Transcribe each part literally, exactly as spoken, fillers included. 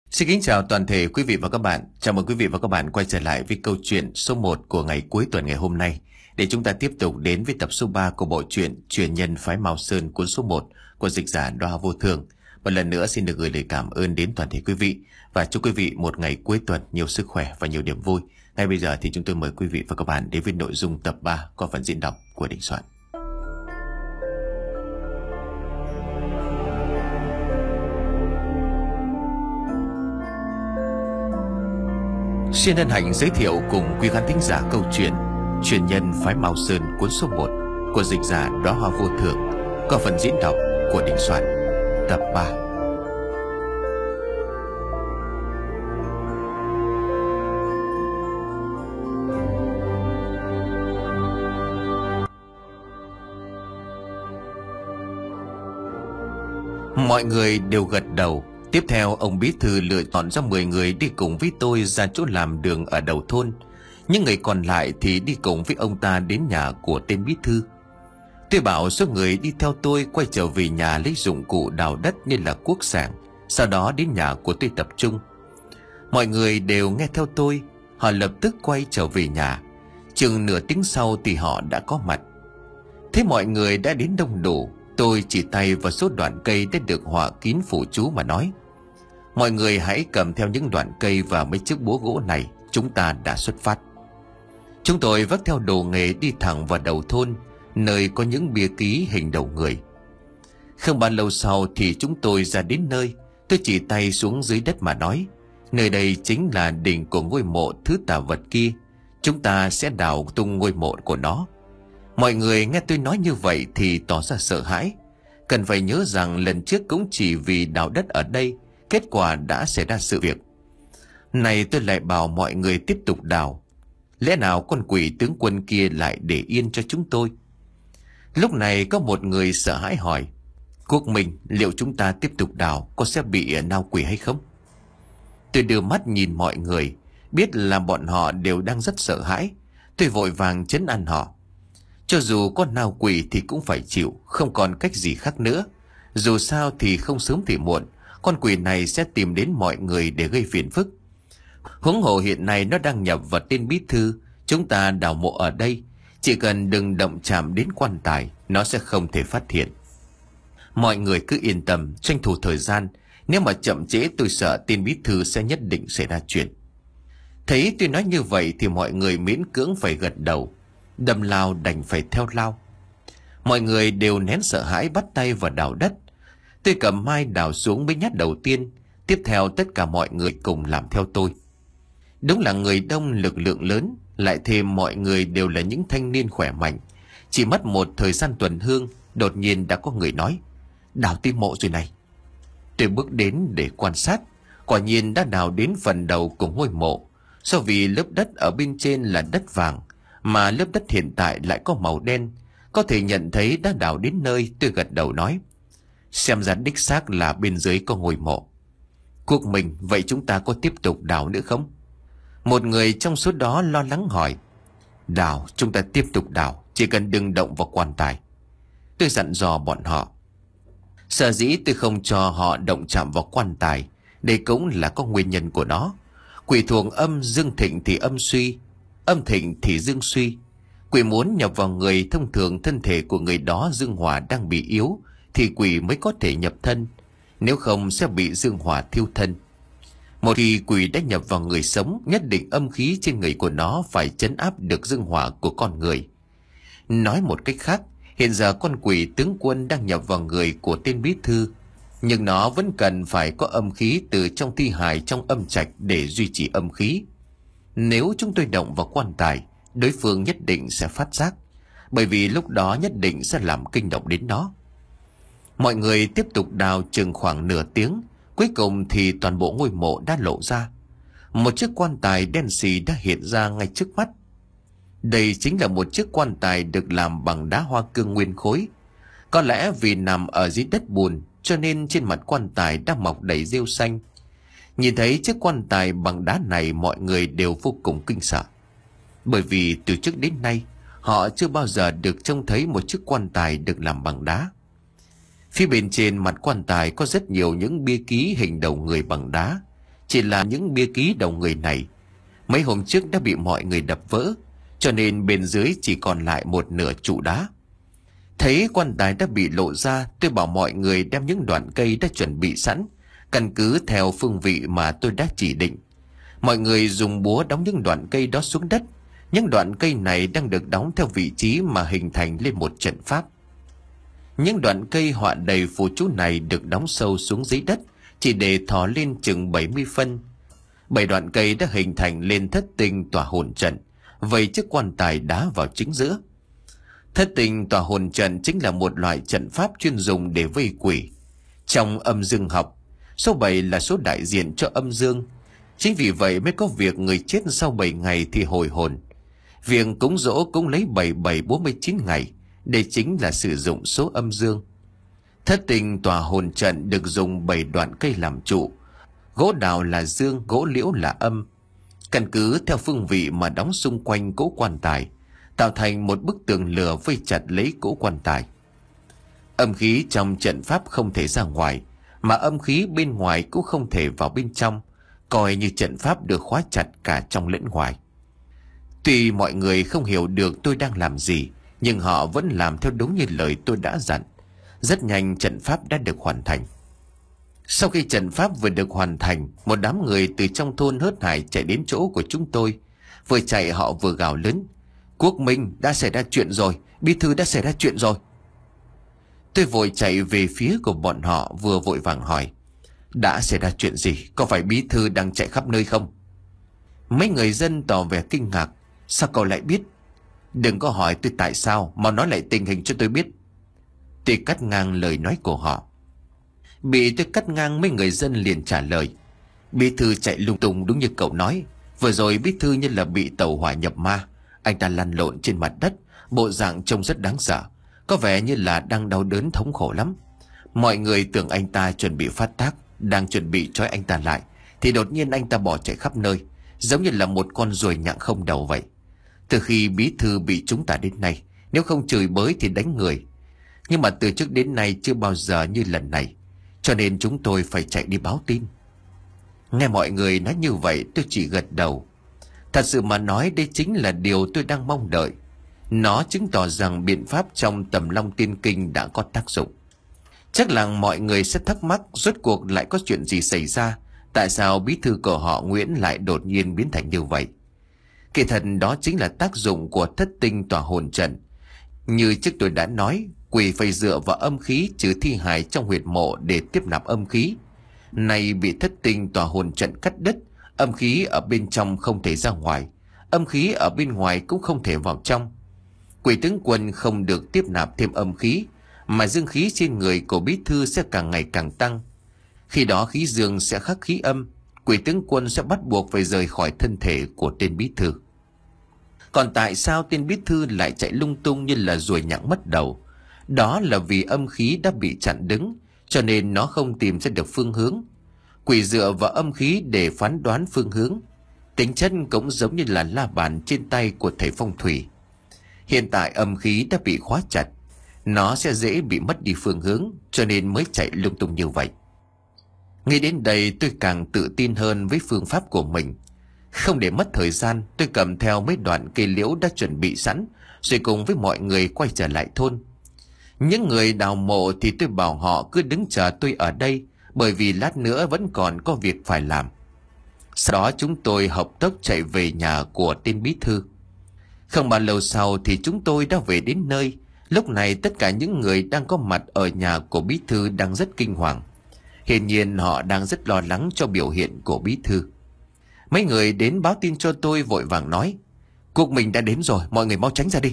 Xin kính chào toàn thể quý vị và các bạn. Chào mừng quý vị và các bạn quay trở lại với câu chuyện số một của ngày cuối tuần ngày hôm nay, để chúng ta tiếp tục đến với tập số ba của bộ truyện Truyền nhân phái Mao Sơn cuốn số một của dịch giả Đóa Vô Thường. Một lần nữa xin được gửi lời cảm ơn đến toàn thể quý vị và chúc quý vị một ngày cuối tuần nhiều sức khỏe và nhiều niềm vui. Ngay bây giờ thì chúng tôi mời quý vị và các bạn đến với nội dung tập ba qua phần diễn đọc của Đình Soạn. Xin hân hạnh giới thiệu cùng quý khán thính giả câu chuyện Truyền nhân phái Mao Sơn cuốn số một của dịch giả Đóa Hoa Vô Thường qua phần diễn đọc của Đình Soạn, tập ba. Mọi người đều gật đầu. Tiếp theo ông bí thư lựa chọn ra mười người đi cùng với tôi ra chỗ làm đường ở đầu thôn. Những người còn lại thì đi cùng với ông ta đến nhà của tên bí thư. Tôi bảo số người đi theo tôi quay trở về nhà lấy dụng cụ đào đất nên là cuốc sảng, sau đó đến nhà của tôi tập trung. Mọi người đều nghe theo tôi. Họ lập tức quay trở về nhà. Chừng nửa tiếng sau thì họ đã có mặt. Thế mọi người đã đến đông đủ, tôi chỉ tay vào số đoạn cây đã được họa kín phủ chú mà nói: mọi người hãy cầm theo những đoạn cây và mấy chiếc búa gỗ này, chúng ta đã xuất phát. Chúng tôi vác theo đồ nghề đi thẳng vào đầu thôn, nơi có những bia ký hình đầu người. Không bao lâu sau thì chúng tôi ra đến nơi. Tôi chỉ tay xuống dưới đất mà nói: nơi đây chính là đỉnh của ngôi mộ thứ tà vật kia, chúng ta sẽ đào tung ngôi mộ của nó. Mọi người nghe tôi nói như vậy thì tỏ ra sợ hãi. Cần phải nhớ rằng lần trước cũng chỉ vì đào đất ở đây, kết quả đã xảy ra sự việc. Này tôi lại bảo mọi người tiếp tục đào. Lẽ nào con quỷ tướng quân kia lại để yên cho chúng tôi? Lúc này có một người sợ hãi hỏi: Quốc Minh, liệu chúng ta tiếp tục đào có sẽ bị nao quỷ hay không? Tôi đưa mắt nhìn mọi người, biết là bọn họ đều đang rất sợ hãi. Tôi vội vàng trấn an họ: cho dù có nao quỷ thì cũng phải chịu, không còn cách gì khác nữa. Dù sao thì không sớm thì muộn, con quỷ này sẽ tìm đến mọi người để gây phiền phức. Huống hồ hiện nay nó đang nhập vào tên bí thư. Chúng ta đào mộ ở đây, chỉ cần đừng động chạm đến quan tài, nó sẽ không thể phát hiện. Mọi người cứ yên tâm, tranh thủ thời gian. Nếu mà chậm trễ tôi sợ tên bí thư sẽ nhất định xảy ra chuyện. Thấy tôi nói như vậy thì mọi người miễn cưỡng phải gật đầu. Đâm lao đành phải theo lao. Mọi người đều nén sợ hãi bắt tay vào đào đất. Tôi cầm mai đào xuống mấy nhát đầu tiên. Tiếp theo tất cả mọi người cùng làm theo tôi. Đúng là người đông lực lượng lớn, lại thêm mọi người đều là những thanh niên khỏe mạnh. Chỉ mất một thời gian tuần hương, đột nhiên đã có người nói: đào tim mộ rồi này. Tôi bước đến để quan sát. Quả nhiên đã đào đến phần đầu của ngôi mộ. Do vì lớp đất ở bên trên là đất vàng, mà lớp đất hiện tại lại có màu đen, có thể nhận thấy đã đào đến nơi. Tôi gật đầu nói: xem ra đích xác là bên dưới có ngôi mộ. Quốc Minh, vậy chúng ta có tiếp tục đào nữa không? Một người trong số đó lo lắng hỏi: đào, chúng ta tiếp tục đào, chỉ cần đừng động vào quan tài. Tôi dặn dò bọn họ. Sở dĩ tôi không cho họ động chạm vào quan tài, đây cũng là có nguyên nhân của nó. Quỷ thuộc âm, dương thịnh thì âm suy, âm thịnh thì dương suy. Quỷ muốn nhập vào người, thông thường thân thể của người đó dương hỏa đang bị yếu thì quỷ mới có thể nhập thân, nếu không sẽ bị dương hỏa thiêu thân. Một khi quỷ đã nhập vào người sống, nhất định âm khí trên người của nó phải trấn áp được dương hỏa của con người. Nói một cách khác, hiện giờ con quỷ tướng quân đang nhập vào người của tên bí thư, nhưng nó vẫn cần phải có âm khí từ trong thi hài trong âm trạch để duy trì âm khí. Nếu chúng tôi động vào quan tài, đối phương nhất định sẽ phát giác, bởi vì lúc đó nhất định sẽ làm kinh động đến nó. Mọi người tiếp tục đào chừng khoảng nửa tiếng. Cuối cùng thì toàn bộ ngôi mộ đã lộ ra. Một chiếc quan tài đen xì đã hiện ra ngay trước mắt. Đây chính là một chiếc quan tài được làm bằng đá hoa cương nguyên khối. Có lẽ vì nằm ở dưới đất bùn cho nên trên mặt quan tài đã mọc đầy rêu xanh. Nhìn thấy chiếc quan tài bằng đá này, mọi người đều vô cùng kinh sợ. Bởi vì từ trước đến nay họ chưa bao giờ được trông thấy một chiếc quan tài được làm bằng đá. Phía bên trên mặt quan tài có rất nhiều những bia ký hình đầu người bằng đá. chỉ là những bia ký đầu người này. Mấy hôm trước đã bị mọi người đập vỡ, cho nên bên dưới chỉ còn lại một nửa trụ đá. Thấy quan tài đã bị lộ ra, tôi bảo mọi người đem những đoạn cây đã chuẩn bị sẵn, căn cứ theo phương vị mà tôi đã chỉ định. Mọi người dùng búa đóng những đoạn cây đó xuống đất. Những đoạn cây này đang được đóng theo vị trí mà hình thành lên một trận pháp. Những đoạn cây họa đầy phù chú này được đóng sâu xuống dưới đất, chỉ để thò lên chừng bảy mươi phân. Bảy đoạn cây đã hình thành lên thất tinh tỏa hồn trận, vây chiếc quan tài đá vào chính giữa. Thất tinh tỏa hồn trận chính là một loại trận pháp chuyên dùng để vây quỷ. Trong âm dương học, số bảy là số đại diện cho âm dương. Chính vì vậy mới có việc người chết sau bảy ngày thì hồi hồn. Việc cúng dỗ cũng lấy bảy bảy bốn mươi chín ngày, đây chính là sử dụng số âm dương. Thất tinh tỏa hồn trận được dùng bảy đoạn cây làm trụ. Gỗ đào là dương, gỗ liễu là âm. Căn cứ theo phương vị mà đóng xung quanh cỗ quan tài, tạo thành một bức tường lửa vây chặt lấy cỗ quan tài. Âm khí trong trận pháp không thể ra ngoài, mà âm khí bên ngoài cũng không thể vào bên trong, coi như trận pháp được khóa chặt cả trong lẫn ngoài. Tuy mọi người không hiểu được tôi đang làm gì, nhưng họ vẫn làm theo đúng như lời tôi đã dặn. Rất nhanh trận pháp đã được hoàn thành. Sau khi trận pháp vừa được hoàn thành, một đám người từ trong thôn hớt hải chạy đến chỗ của chúng tôi. Vừa chạy họ vừa gào lớn: Quốc Minh, đã xảy ra chuyện rồi, bí thư đã xảy ra chuyện rồi. Tôi vội chạy về phía của bọn họ, vừa vội vàng hỏi: Đã xảy ra chuyện gì? Có phải bí thư đang chạy khắp nơi không? Mấy người dân tỏ vẻ kinh ngạc: Sao cậu lại biết? Đừng có hỏi tôi tại sao, mà nói lại tình hình cho tôi biết. Tôi cắt ngang lời nói của họ. Bị tôi cắt ngang, mấy người dân liền trả lời: Bí thư chạy lung tung đúng như cậu nói. Vừa rồi bí thư như là bị tẩu hỏa nhập ma. Anh ta lăn lộn trên mặt đất, bộ dạng trông rất đáng sợ, có vẻ như là đang đau đớn thống khổ lắm. Mọi người tưởng anh ta chuẩn bị phát tác, đang chuẩn bị trói anh ta lại, thì đột nhiên anh ta bỏ chạy khắp nơi, giống như là một con ruồi nhặng không đầu vậy. Từ khi bí thư bị chúng ta đến nay, nếu không chửi bới thì đánh người. Nhưng mà từ trước đến nay chưa bao giờ như lần này, cho nên chúng tôi phải chạy đi báo tin. Nghe mọi người nói như vậy, tôi chỉ gật đầu. Thật sự mà nói, đây chính là điều tôi đang mong đợi. Nó chứng tỏ rằng biện pháp trong Tầm Long Tiên Kinh đã có tác dụng. Chắc là mọi người sẽ thắc mắc rốt cuộc lại có chuyện gì xảy ra, tại sao bí thư của họ Nguyễn lại đột nhiên biến thành như vậy. Kỳ thật đó chính là tác dụng của thất tinh tỏa hồn trận. Như trước tôi đã nói, quỷ phải dựa vào âm khí trừ thi hài trong huyệt mộ để tiếp nạp âm khí. Nay bị thất tinh tỏa hồn trận cắt đứt, âm khí ở bên trong không thể ra ngoài, âm khí ở bên ngoài cũng không thể vào trong. Quỷ tướng quân không được tiếp nạp thêm âm khí, mà dương khí trên người của bí thư sẽ càng ngày càng tăng. Khi đó khí dương sẽ khắc khí âm, quỷ tướng quân sẽ bắt buộc phải rời khỏi thân thể của tên bí thư. Còn tại sao tên bí thư lại chạy lung tung như là ruồi nhặng mất đầu? Đó là vì âm khí đã bị chặn đứng, cho nên nó không tìm ra được phương hướng. Quỷ dựa vào âm khí để phán đoán phương hướng. Tính chất cũng giống như là la bàn trên tay của thầy phong thủy. Hiện tại âm khí đã bị khóa chặt, nó sẽ dễ bị mất đi phương hướng, cho nên mới chạy lung tung như vậy. Nghĩ đến đây tôi càng tự tin hơn với phương pháp của mình. Không để mất thời gian, tôi cầm theo mấy đoạn cây liễu đã chuẩn bị sẵn, rồi cùng với mọi người quay trở lại thôn. Những người đào mộ thì tôi bảo họ cứ đứng chờ tôi ở đây, bởi vì lát nữa vẫn còn có việc phải làm. Sau đó chúng tôi hợp tốc chạy về nhà của tên bí thư. Không bao lâu sau thì chúng tôi đã về đến nơi. Lúc này tất cả những người đang có mặt ở nhà của bí thư đang rất kinh hoàng. Hiển nhiên họ đang rất lo lắng cho biểu hiện của bí thư. Mấy người đến báo tin cho tôi vội vàng nói: Cuộc mình đã đến rồi, mọi người mau tránh ra đi.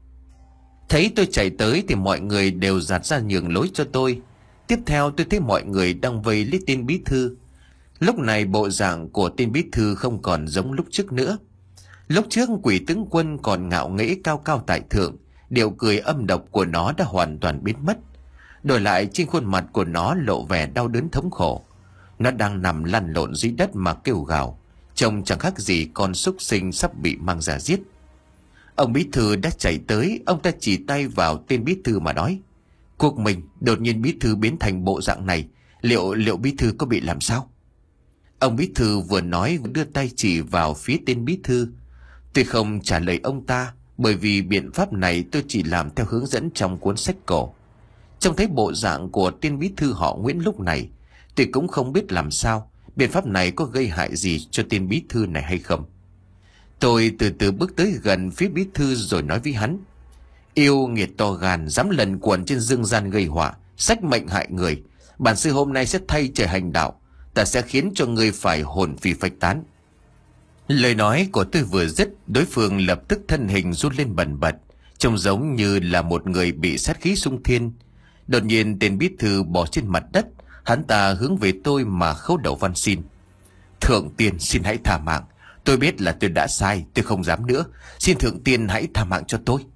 Thấy tôi chạy tới thì mọi người đều dạt ra nhường lối cho tôi. Tiếp theo tôi thấy mọi người đang vây lấy tên bí thư. Lúc này bộ dạng của tên bí thư không còn giống lúc trước nữa. Lúc trước quỷ tướng quân còn ngạo nghễ cao cao tại thượng, điệu cười âm độc của nó đã hoàn toàn biến mất. Đổi lại trên khuôn mặt của nó lộ vẻ đau đớn thống khổ. Nó đang nằm lăn lộn dưới đất mà kêu gào, trông chẳng khác gì con súc sinh sắp bị mang ra giết. Ông bí thư đã chạy tới, ông ta chỉ tay vào tên bí thư mà nói: Quốc Minh, đột nhiên bí thư biến thành bộ dạng này, liệu liệu bí thư có bị làm sao? Ông bí thư vừa nói vừa đưa tay chỉ vào phía tên bí thư. Tôi không trả lời ông ta, bởi vì biện pháp này tôi chỉ làm theo hướng dẫn trong cuốn sách cổ. Trông thấy bộ dạng của tên bí thư họ Nguyễn lúc này, tôi cũng không biết làm sao biện pháp này có gây hại gì cho tên bí thư này hay không. Tôi từ từ bước tới gần phía bí thư rồi nói với hắn: Yêu nghiệt to gan, dám lần quần trên dương gian gây họa, sách mệnh hại người. Bản sư hôm nay sẽ thay trời hành đạo, ta sẽ khiến cho ngươi phải hồn phi phách tán. Lời nói của tôi vừa dứt, đối phương lập tức thân hình rút lên bần bật, trông giống như là một người bị sát khí xung thiên. Đột nhiên tên bí thư bò trên mặt đất, hắn ta hướng về tôi mà khấu đầu van xin: Thượng tiên xin hãy tha mạng, tôi biết là tôi đã sai, tôi không dám nữa, xin thượng tiên hãy tha mạng cho tôi.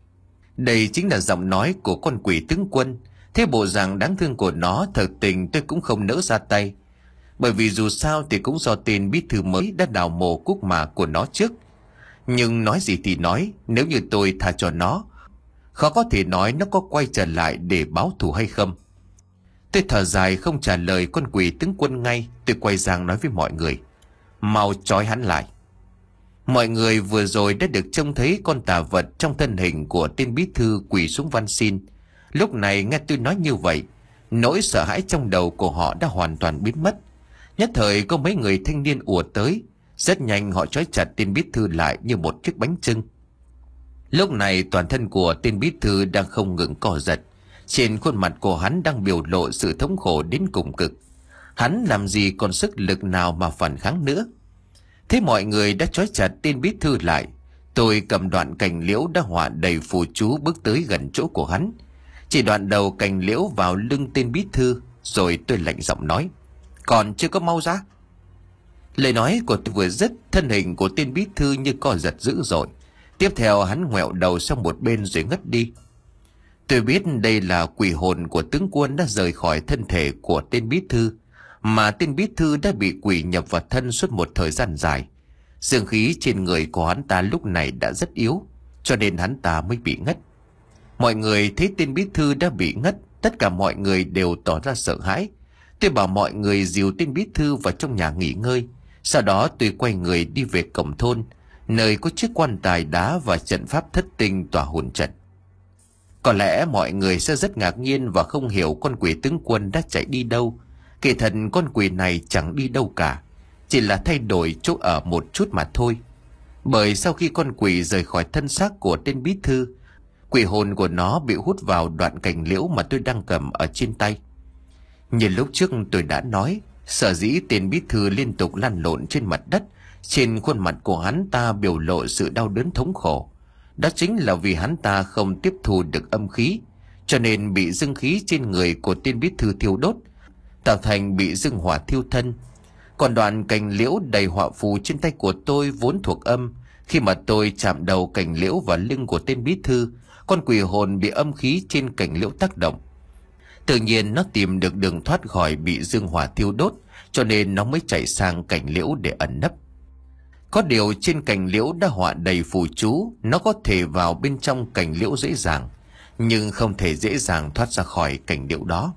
Đây chính là giọng nói của con quỷ tướng quân. Thế bộ dạng đáng thương của nó, thật tình tôi cũng không nỡ ra tay, bởi vì dù sao thì cũng do tên bí thư mới đã đào mồ cúc mả của nó trước. Nhưng nói gì thì nói, nếu như tôi tha cho nó, khó có thể nói nó có quay trở lại để báo thù hay không. Tôi thở dài không trả lời con quỷ tướng quân ngay. Tôi quay sang nói với mọi người: Mau trói hắn lại. Mọi người vừa rồi đã được trông thấy con tà vật trong thân hình của tên bí thư quỳ xuống van xin. Lúc này nghe tôi nói như vậy, nỗi sợ hãi trong đầu của họ đã hoàn toàn biến mất. Nhất thời có mấy người thanh niên ùa tới, rất nhanh họ trói chặt tên bí thư lại như một chiếc bánh chưng. Lúc này toàn thân của tên bí thư đang không ngừng co giật, trên khuôn mặt của hắn đang biểu lộ sự thống khổ đến cùng cực. Hắn làm gì còn sức lực nào mà phản kháng nữa. Thế mọi người đã trói chặt tên bí thư lại, tôi cầm đoạn cành liễu đã họa đầy phù chú bước tới gần chỗ của hắn, chỉ đoạn đầu cành liễu vào lưng tên bí thư, rồi tôi lạnh giọng nói: Còn chưa có mau ra. Lời nói của tôi vừa dứt, thân hình của tên bí thư như co giật dữ dội. Tiếp theo hắn ngoẹo đầu sang một bên rồi ngất đi. Tôi biết đây là quỷ hồn của tướng quân đã rời khỏi thân thể của tên bí thư, mà tên bí thư đã bị quỷ nhập vào thân suốt một thời gian dài. Dương khí trên người của hắn ta lúc này đã rất yếu, cho nên hắn ta mới bị ngất. Mọi người thấy tên bí thư đã bị ngất, tất cả mọi người đều tỏ ra sợ hãi. Tôi bảo mọi người dìu tên bí thư vào trong nhà nghỉ ngơi. Sau đó tôi quay người đi về cổng thôn, nơi có chiếc quan tài đá và trận pháp thất tinh tỏa hồn trận. Có lẽ mọi người sẽ rất ngạc nhiên và không hiểu con quỷ tướng quân đã chạy đi đâu. Kỳ thật con quỷ này chẳng đi đâu cả, chỉ là thay đổi chỗ ở một chút mà thôi. Bởi sau khi con quỷ rời khỏi thân xác của tên bí thư, quỷ hồn của nó bị hút vào đoạn cành liễu mà tôi đang cầm ở trên tay. Như lúc trước tôi đã nói, sở dĩ tên bí thư liên tục lăn lộn trên mặt đất, trên khuôn mặt của hắn ta biểu lộ sự đau đớn thống khổ. Đó chính là vì hắn ta không tiếp thu được âm khí, cho nên bị dương khí trên người của tên bí thư thiêu đốt, tạo thành bị dương hỏa thiêu thân. Còn đoạn cành liễu đầy họa phù trên tay của tôi vốn thuộc âm. Khi mà tôi chạm đầu cành liễu vào lưng của tên bí thư, con quỷ hồn bị âm khí trên cành liễu tác động. Tự nhiên nó tìm được đường thoát khỏi bị dương hỏa thiêu đốt, cho nên nó mới chạy sang cành liễu để ẩn nấp. Có điều trên cành liễu đã họa đầy phù chú, nó có thể vào bên trong cành liễu dễ dàng, nhưng không thể dễ dàng thoát ra khỏi cành liễu đó.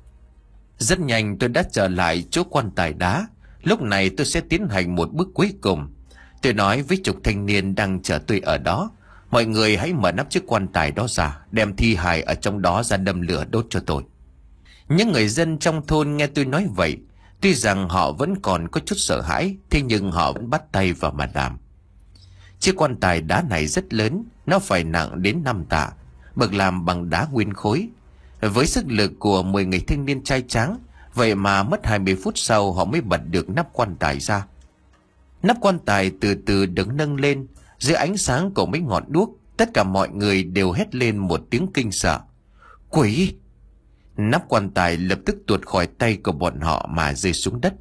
Rất nhanh tôi đã trở lại chỗ quan tài đá. Lúc này tôi sẽ tiến hành một bước cuối cùng. Tôi nói với chục thanh niên đang chờ tôi ở đó: Mọi người hãy mở nắp chiếc quan tài đó ra, đem thi hài ở trong đó ra đâm lửa đốt cho tôi. Những người dân trong thôn nghe tôi nói vậy, tuy rằng họ vẫn còn có chút sợ hãi, thế nhưng họ vẫn bắt tay vào mà làm. Chiếc quan tài đá này rất lớn, nó phải nặng đến năm tạ, bậc làm bằng đá nguyên khối. Với sức lực của mười người thanh niên trai tráng, vậy mà mất hai mươi phút sau họ mới bật được nắp quan tài ra. Nắp quan tài từ từ được nâng lên, dưới ánh sáng của mấy ngọn đuốc, tất cả mọi người đều hét lên một tiếng kinh sợ: Quỷ! Nắp quan tài lập tức tuột khỏi tay của bọn họ mà rơi xuống đất.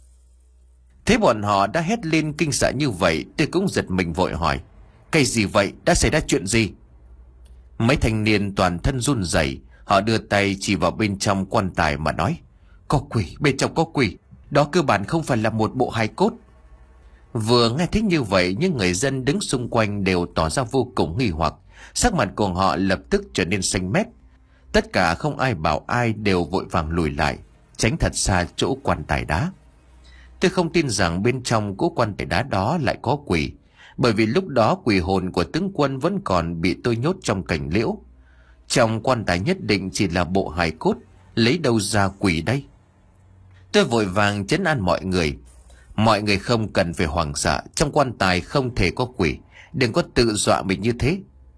Thế bọn họ đã hét lên kinh sợ như vậy, tôi cũng giật mình vội hỏi: Cái gì vậy? Đã xảy ra chuyện gì? Mấy thanh niên toàn thân run rẩy, họ đưa tay chỉ vào bên trong quan tài mà nói: Có quỷ, bên trong có quỷ, đó cơ bản không phải là một bộ hài cốt. Vừa nghe thấy như vậy, những người dân đứng xung quanh đều tỏ ra vô cùng nghi hoặc, sắc mặt của họ lập tức trở nên xanh mét. Tất cả không ai bảo ai, đều vội vàng lùi lại, tránh thật xa chỗ quan tài đá. Tôi không tin rằng bên trong cỗ quan tài đá đó lại có quỷ, bởi vì lúc đó quỷ hồn của tướng Quân vẫn còn bị tôi nhốt trong cành liễu. Trong quan tài nhất định chỉ là bộ hài cốt, lấy đâu ra quỷ đây? Tôi vội vàng trấn an mọi người. Mọi người không cần phải hoảng sợ, trong quan tài không thể có quỷ, đừng có tự dọa mình như thế.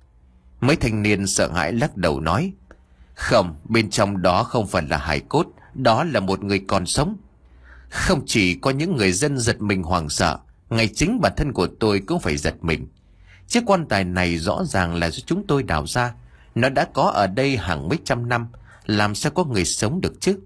Mấy thanh niên sợ hãi lắc đầu nói: Không, bên trong đó không phải là hài cốt, đó là một người còn sống. Không chỉ có những người dân giật mình hoảng sợ, ngay chính bản thân của tôi cũng phải giật mình. Chiếc quan tài này rõ ràng là do chúng tôi đào ra, nó đã có ở đây hàng mấy trăm năm, làm sao có người sống được chứ?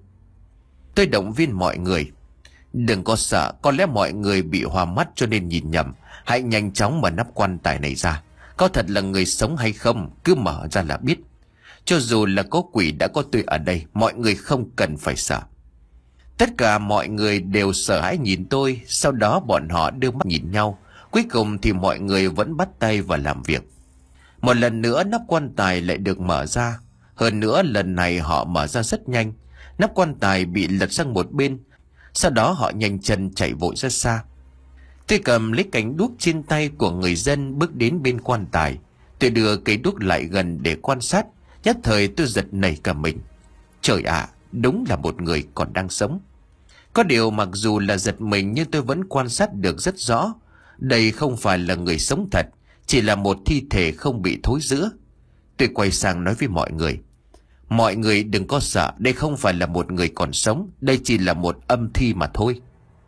Tôi động viên mọi người: Đừng có sợ, có lẽ mọi người bị hoa mắt cho nên nhìn nhầm. Hãy nhanh chóng mở nắp quan tài này ra, có thật là người sống hay không, cứ mở ra là biết. Cho dù là có quỷ đã có tôi ở đây, mọi người không cần phải sợ. Tất cả mọi người đều sợ hãi nhìn tôi, sau đó bọn họ đưa mắt nhìn nhau. Cuối cùng thì mọi người vẫn bắt tay vào làm việc. Một lần nữa nắp quan tài lại được mở ra. Hơn nữa lần này họ mở ra rất nhanh. Nắp quan tài bị lật sang một bên, sau đó họ nhanh chân chạy vội ra xa. Tôi cầm lấy cánh đuốc trên tay của người dân bước đến bên quan tài. Tôi đưa cây đuốc lại gần để quan sát. Nhất thời tôi giật nảy cả mình. Trời ạ, đúng là một người còn đang sống. Có điều mặc dù là giật mình nhưng tôi vẫn quan sát được rất rõ. Đây không phải là người sống thật, chỉ là một thi thể không bị thối rữa. Tôi quay sang nói với mọi người: Mọi người đừng có sợ, đây không phải là một người còn sống, đây chỉ là một âm thi mà thôi.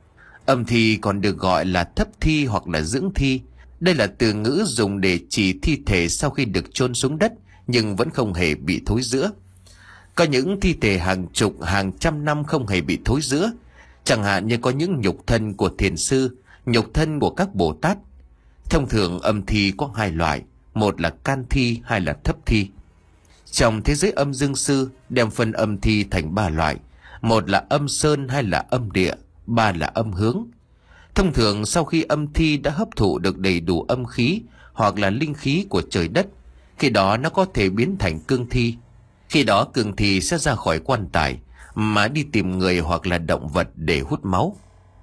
Âm thi còn được gọi là thấp thi hoặc là dưỡng thi. Đây là từ ngữ dùng để chỉ thi thể sau khi được chôn xuống đất nhưng vẫn không hề bị thối rữa. Có những thi thể hàng chục, hàng trăm năm không hề bị thối rữa. Chẳng hạn như có những nhục thân của thiền sư, nhục thân của các Bồ Tát. Thông thường âm thi có hai loại, một là can thi, hai là thấp thi. Trong thế giới âm dương sư đem phân âm thi thành ba loại, một là âm sơn, hai là âm địa, ba là âm hướng. Thông thường sau khi âm thi đã hấp thụ được đầy đủ âm khí hoặc là linh khí của trời đất, khi đó nó có thể biến thành cương thi. Khi đó cương thi sẽ ra khỏi quan tài mà đi tìm người hoặc là động vật để hút máu.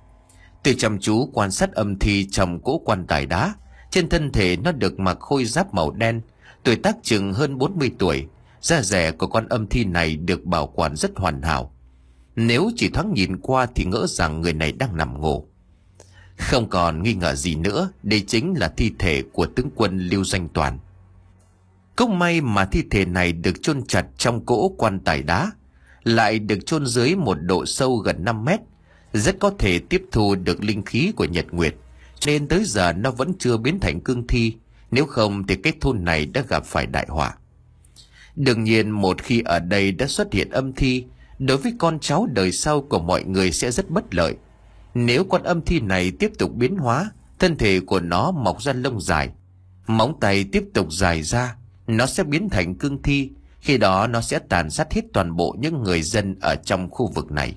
Tôi chăm chú quan sát âm thi trong cỗ quan tài đá. Trên thân thể nó được mặc khôi giáp màu đen, tuổi tác chừng hơn bốn mươi tuổi. Da dẻ của con âm thi này được bảo quản rất hoàn hảo. Nếu chỉ thoáng nhìn qua thì ngỡ rằng người này đang nằm ngủ. Không còn nghi ngờ gì nữa, đây chính là thi thể của tướng quân Lưu Danh Toàn. Cũng may mà thi thể này được chôn chặt trong cỗ quan tài đá, lại được chôn dưới một độ sâu gần năm mét, rất có thể tiếp thu được linh khí của nhật nguyệt, nên tới giờ nó vẫn chưa biến thành cương thi. Nếu không thì cái thôn này đã gặp phải đại họa. Đương nhiên một khi ở đây đã xuất hiện âm thi, đối với con cháu đời sau của mọi người sẽ rất bất lợi. Nếu con âm thi này tiếp tục biến hóa, thân thể của nó mọc ra lông dài, móng tay tiếp tục dài ra, nó sẽ biến thành cương thi. Khi đó nó sẽ tàn sát hết toàn bộ những người dân ở trong khu vực này.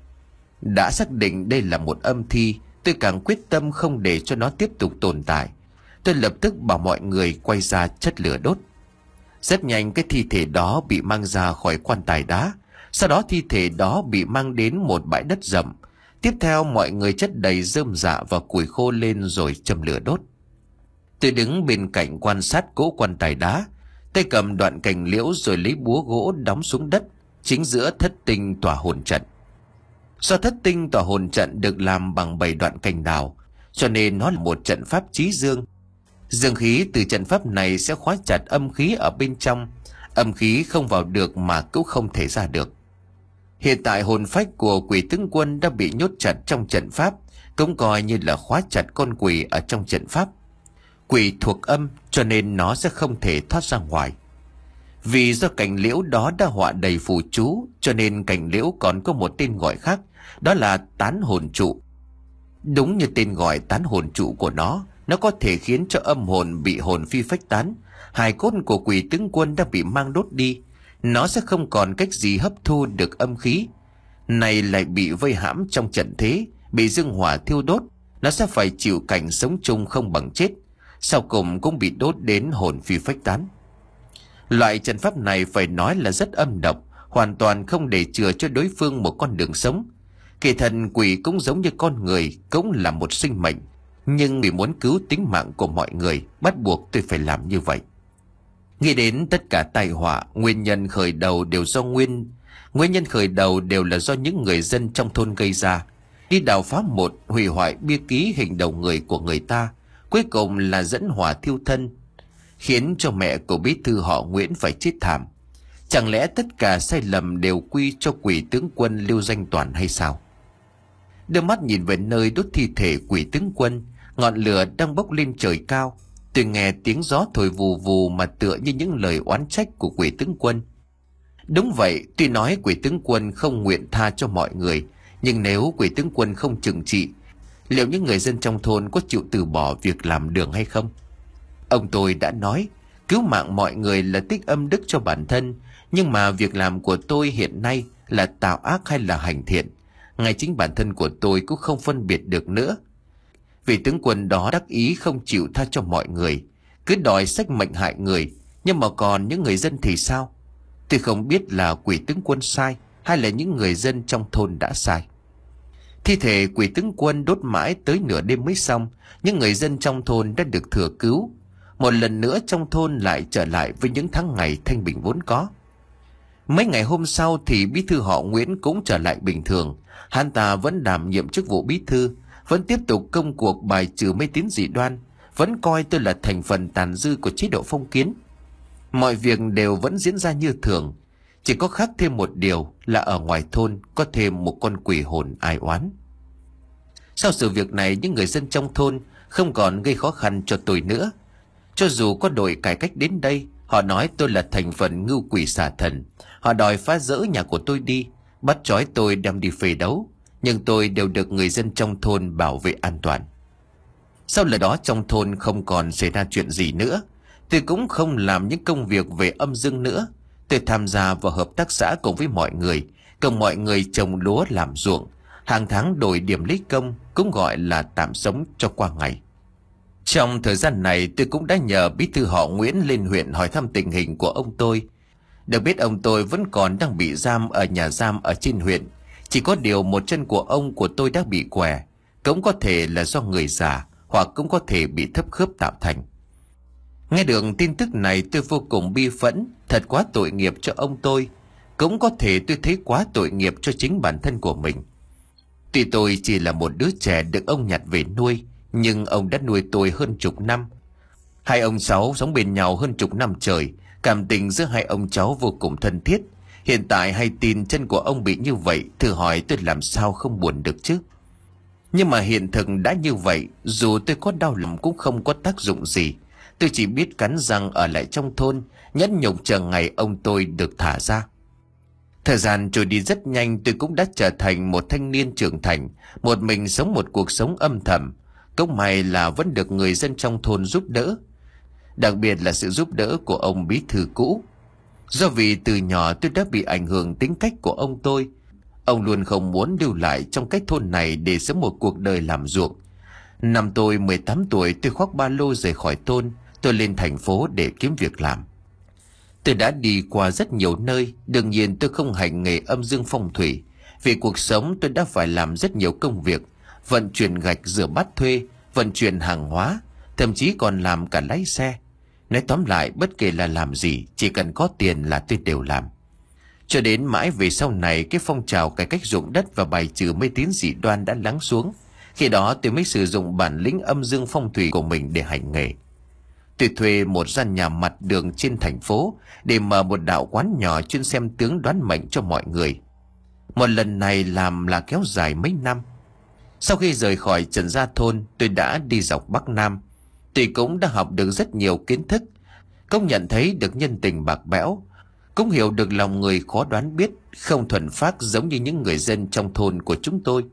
Đã xác định đây là một âm thi, tôi càng quyết tâm không để cho nó tiếp tục tồn tại. Tôi lập tức bảo mọi người quay ra chất lửa đốt. Rất nhanh cái thi thể đó bị mang ra khỏi quan tài đá. Sau đó thi thể đó bị mang đến một bãi đất rậm. Tiếp theo mọi người chất đầy rơm rạ và củi khô lên rồi châm lửa đốt. Tôi đứng bên cạnh quan sát cỗ quan tài đá, tay cầm đoạn cành liễu rồi lấy búa gỗ đóng xuống đất chính giữa thất tinh tỏa hồn trận. Do thất tinh tỏa hồn trận được làm bằng bảy đoạn cành đào, cho nên nó là một trận pháp chí dương. Dương khí từ trận pháp này sẽ khóa chặt âm khí ở bên trong, âm khí không vào được mà cũng không thể ra được. Hiện tại hồn phách của quỷ tướng quân đã bị nhốt chặt trong trận pháp, cũng coi như là khóa chặt con quỷ ở trong trận pháp. Quỷ thuộc âm cho nên nó sẽ không thể thoát ra ngoài. Vì do cành liễu đó đã họa đầy phù chú, cho nên cành liễu còn có một tên gọi khác, đó là tán hồn trụ. Đúng như tên gọi tán hồn trụ của nó, nó có thể khiến cho âm hồn bị hồn phi phách tán. Hài cốt của quỷ tướng quân đã bị mang đốt đi, nó sẽ không còn cách gì hấp thu được âm khí. Này lại bị vây hãm trong trận thế, bị dương hỏa thiêu đốt, nó sẽ phải chịu cảnh sống chung không bằng chết, sau cùng cũng bị đốt đến hồn phi phách tán. Loại trận pháp này phải nói là rất âm độc, hoàn toàn không để chừa cho đối phương một con đường sống. Kỳ thần quỷ cũng giống như con người, cũng là một sinh mệnh, nhưng vì muốn cứu tính mạng của mọi người, bắt buộc tôi phải làm như vậy. Nghĩ đến tất cả tai họa, nguyên nhân khởi đầu đều do nguyên Nguyên nhân khởi đầu đều là do những người dân trong thôn gây ra. Đi đào phá một, hủy hoại bia ký hình đầu người của người ta, cuối cùng là dẫn hỏa thiêu thân, khiến cho mẹ của bí thư họ Nguyễn phải chết thảm. Chẳng lẽ tất cả sai lầm đều quy cho quỷ tướng quân Lưu Danh Toàn hay sao? Đưa mắt nhìn về nơi đốt thi thể quỷ tướng quân, ngọn lửa đang bốc lên trời cao. Tôi nghe tiếng gió thổi vù vù mà tựa như những lời oán trách của quỷ tướng quân. Đúng vậy, tuy nói quỷ tướng quân không nguyện tha cho mọi người, nhưng nếu quỷ tướng quân không trừng trị, liệu những người dân trong thôn có chịu từ bỏ việc làm đường hay không? Ông tôi đã nói, cứu mạng mọi người là tích âm đức cho bản thân, nhưng mà việc làm của tôi hiện nay là tạo ác hay là hành thiện, ngay chính bản thân của tôi cũng không phân biệt được nữa. Vì tướng quân đó đắc ý không chịu tha cho mọi người, cứ đòi xách mệnh hại người, nhưng mà còn những người dân thì sao? Tôi không biết là quỷ tướng quân sai hay là những người dân trong thôn đã sai. Thi thể quỷ tướng quân đốt mãi tới nửa đêm mới xong, những người dân trong thôn đã được thừa cứu. Một lần nữa trong thôn lại trở lại với những tháng ngày thanh bình vốn có. Mấy ngày hôm sau thì bí thư họ Nguyễn cũng trở lại bình thường. Hắn ta vẫn đảm nhiệm chức vụ bí thư, vẫn tiếp tục công cuộc bài trừ mê tín dị đoan, vẫn coi tôi là thành phần tàn dư của chế độ phong kiến. Mọi việc đều vẫn diễn ra như thường, chỉ có khác thêm một điều là ở ngoài thôn có thêm một con quỷ hồn ai oán. Sau sự việc này, những người dân trong thôn không còn gây khó khăn cho tôi nữa. Cho dù có đội cải cách đến đây, họ nói tôi là thành phần ngưu quỷ xà thần. Họ đòi phá rỡ nhà của tôi đi, bắt trói tôi đem đi phê đấu, nhưng tôi đều được người dân trong thôn bảo vệ an toàn. Sau lần đó trong thôn không còn xảy ra chuyện gì nữa. Tôi cũng không làm những công việc về âm dương nữa. Tôi tham gia vào hợp tác xã cùng với mọi người, cùng mọi người trồng lúa làm ruộng, hàng tháng đổi điểm lấy công, cũng gọi là tạm sống cho qua ngày. Trong thời gian này tôi cũng đã nhờ bí thư họ Nguyễn lên huyện hỏi thăm tình hình của ông tôi. Được biết ông tôi vẫn còn đang bị giam ở nhà giam ở trên huyện. Chỉ có điều một chân của ông của tôi đã bị què, cũng có thể là do người già, hoặc cũng có thể bị thấp khớp tạo thành. Nghe được tin tức này tôi vô cùng bi phẫn, thật quá tội nghiệp cho ông tôi. Cũng có thể tôi thấy quá tội nghiệp cho chính bản thân của mình. Tuy tôi chỉ là một đứa trẻ được ông nhặt về nuôi, nhưng ông đã nuôi tôi hơn chục năm. Hai ông cháu sống bên nhau hơn chục năm trời, cảm tình giữa hai ông cháu vô cùng thân thiết. Hiện tại hay tin chân của ông bị như vậy, thử hỏi tôi làm sao không buồn được chứ. Nhưng mà hiện thực đã như vậy, dù tôi có đau lòng cũng không có tác dụng gì. Tôi chỉ biết cắn răng ở lại trong thôn, nhẫn nhục chờ ngày ông tôi được thả ra. Thời gian trôi đi rất nhanh, tôi cũng đã trở thành một thanh niên trưởng thành, một mình sống một cuộc sống âm thầm. Cũng may là vẫn được người dân trong thôn giúp đỡ, đặc biệt là sự giúp đỡ của ông bí thư cũ. Do vì từ nhỏ tôi đã bị ảnh hưởng tính cách của ông tôi. Ông luôn không muốn lưu lại trong cái thôn này để sống một cuộc đời làm ruộng. Năm tôi mười tám tuổi, tôi khoác ba lô rời khỏi thôn. Tôi lên thành phố để kiếm việc làm. Tôi đã đi qua rất nhiều nơi. Đương nhiên tôi không hành nghề âm dương phong thủy. Vì cuộc sống tôi đã phải làm rất nhiều công việc: vận chuyển gạch, rửa bát thuê, vận chuyển hàng hóa, thậm chí còn làm cả lái xe. Nói tóm lại, bất kể là làm gì, chỉ cần có tiền là tôi đều làm. Cho đến mãi về sau này, cái phong trào cải cách ruộng đất và bài trừ mê tín dị đoan đã lắng xuống. Khi đó tôi mới sử dụng bản lĩnh âm dương phong thủy của mình để hành nghề. Tôi thuê một gian nhà mặt đường trên thành phố để mở một đạo quán nhỏ chuyên xem tướng đoán mệnh cho mọi người. Một lần này làm là kéo dài mấy năm. Sau khi rời khỏi Trần Gia Thôn, tôi đã đi dọc Bắc Nam. Tôi cũng đã học được rất nhiều kiến thức, cũng nhận thấy được nhân tình bạc bẽo, cũng hiểu được lòng người khó đoán biết, không thuần phác giống như những người dân trong thôn của chúng tôi.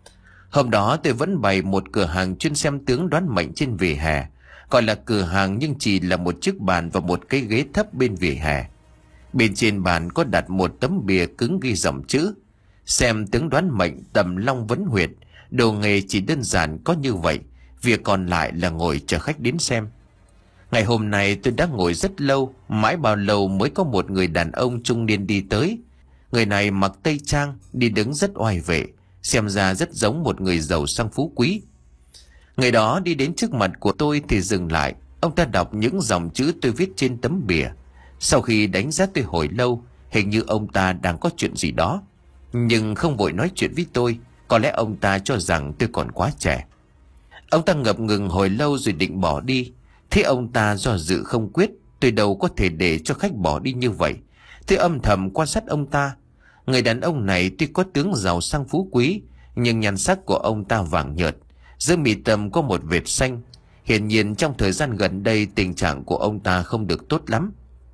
Hôm đó tôi vẫn bày một cửa hàng chuyên xem tướng đoán mệnh trên vỉa hè. Gọi là cửa hàng nhưng chỉ là một chiếc bàn và một cái ghế thấp bên vỉa hè. Bên trên bàn có đặt một tấm bìa cứng ghi dòng chữ: xem tướng đoán mệnh, tầm long vấn huyệt. Đồ nghề chỉ đơn giản có như vậy, việc còn lại là ngồi chờ khách đến xem. Ngày hôm nay tôi đã ngồi rất lâu, mãi bao lâu mới có một người đàn ông trung niên đi tới. Người này mặc tây trang, đi đứng rất oai vệ, xem ra rất giống một người giàu sang phú quý. Người đó đi đến trước mặt của tôi thì dừng lại. Ông ta đọc những dòng chữ tôi viết trên tấm bìa. Sau khi đánh giá tôi hồi lâu, hình như ông ta đang có chuyện gì đó, nhưng không vội nói chuyện với tôi. Có lẽ ông ta cho rằng tôi còn quá trẻ. Ông ta ngập ngừng hồi lâu rồi định bỏ đi. Thế ông ta do dự không quyết. Tôi đâu có thể để cho khách bỏ đi như vậy. Tôi âm thầm quan sát ông ta. Người đàn ông này tuy có tướng giàu sang phú quý, nhưng nhan sắc của ông ta vàng nhợt, giữa mí tâm có một vệt xanh. Hiển nhiên trong thời gian gần đây tình trạng của ông ta không được tốt lắm.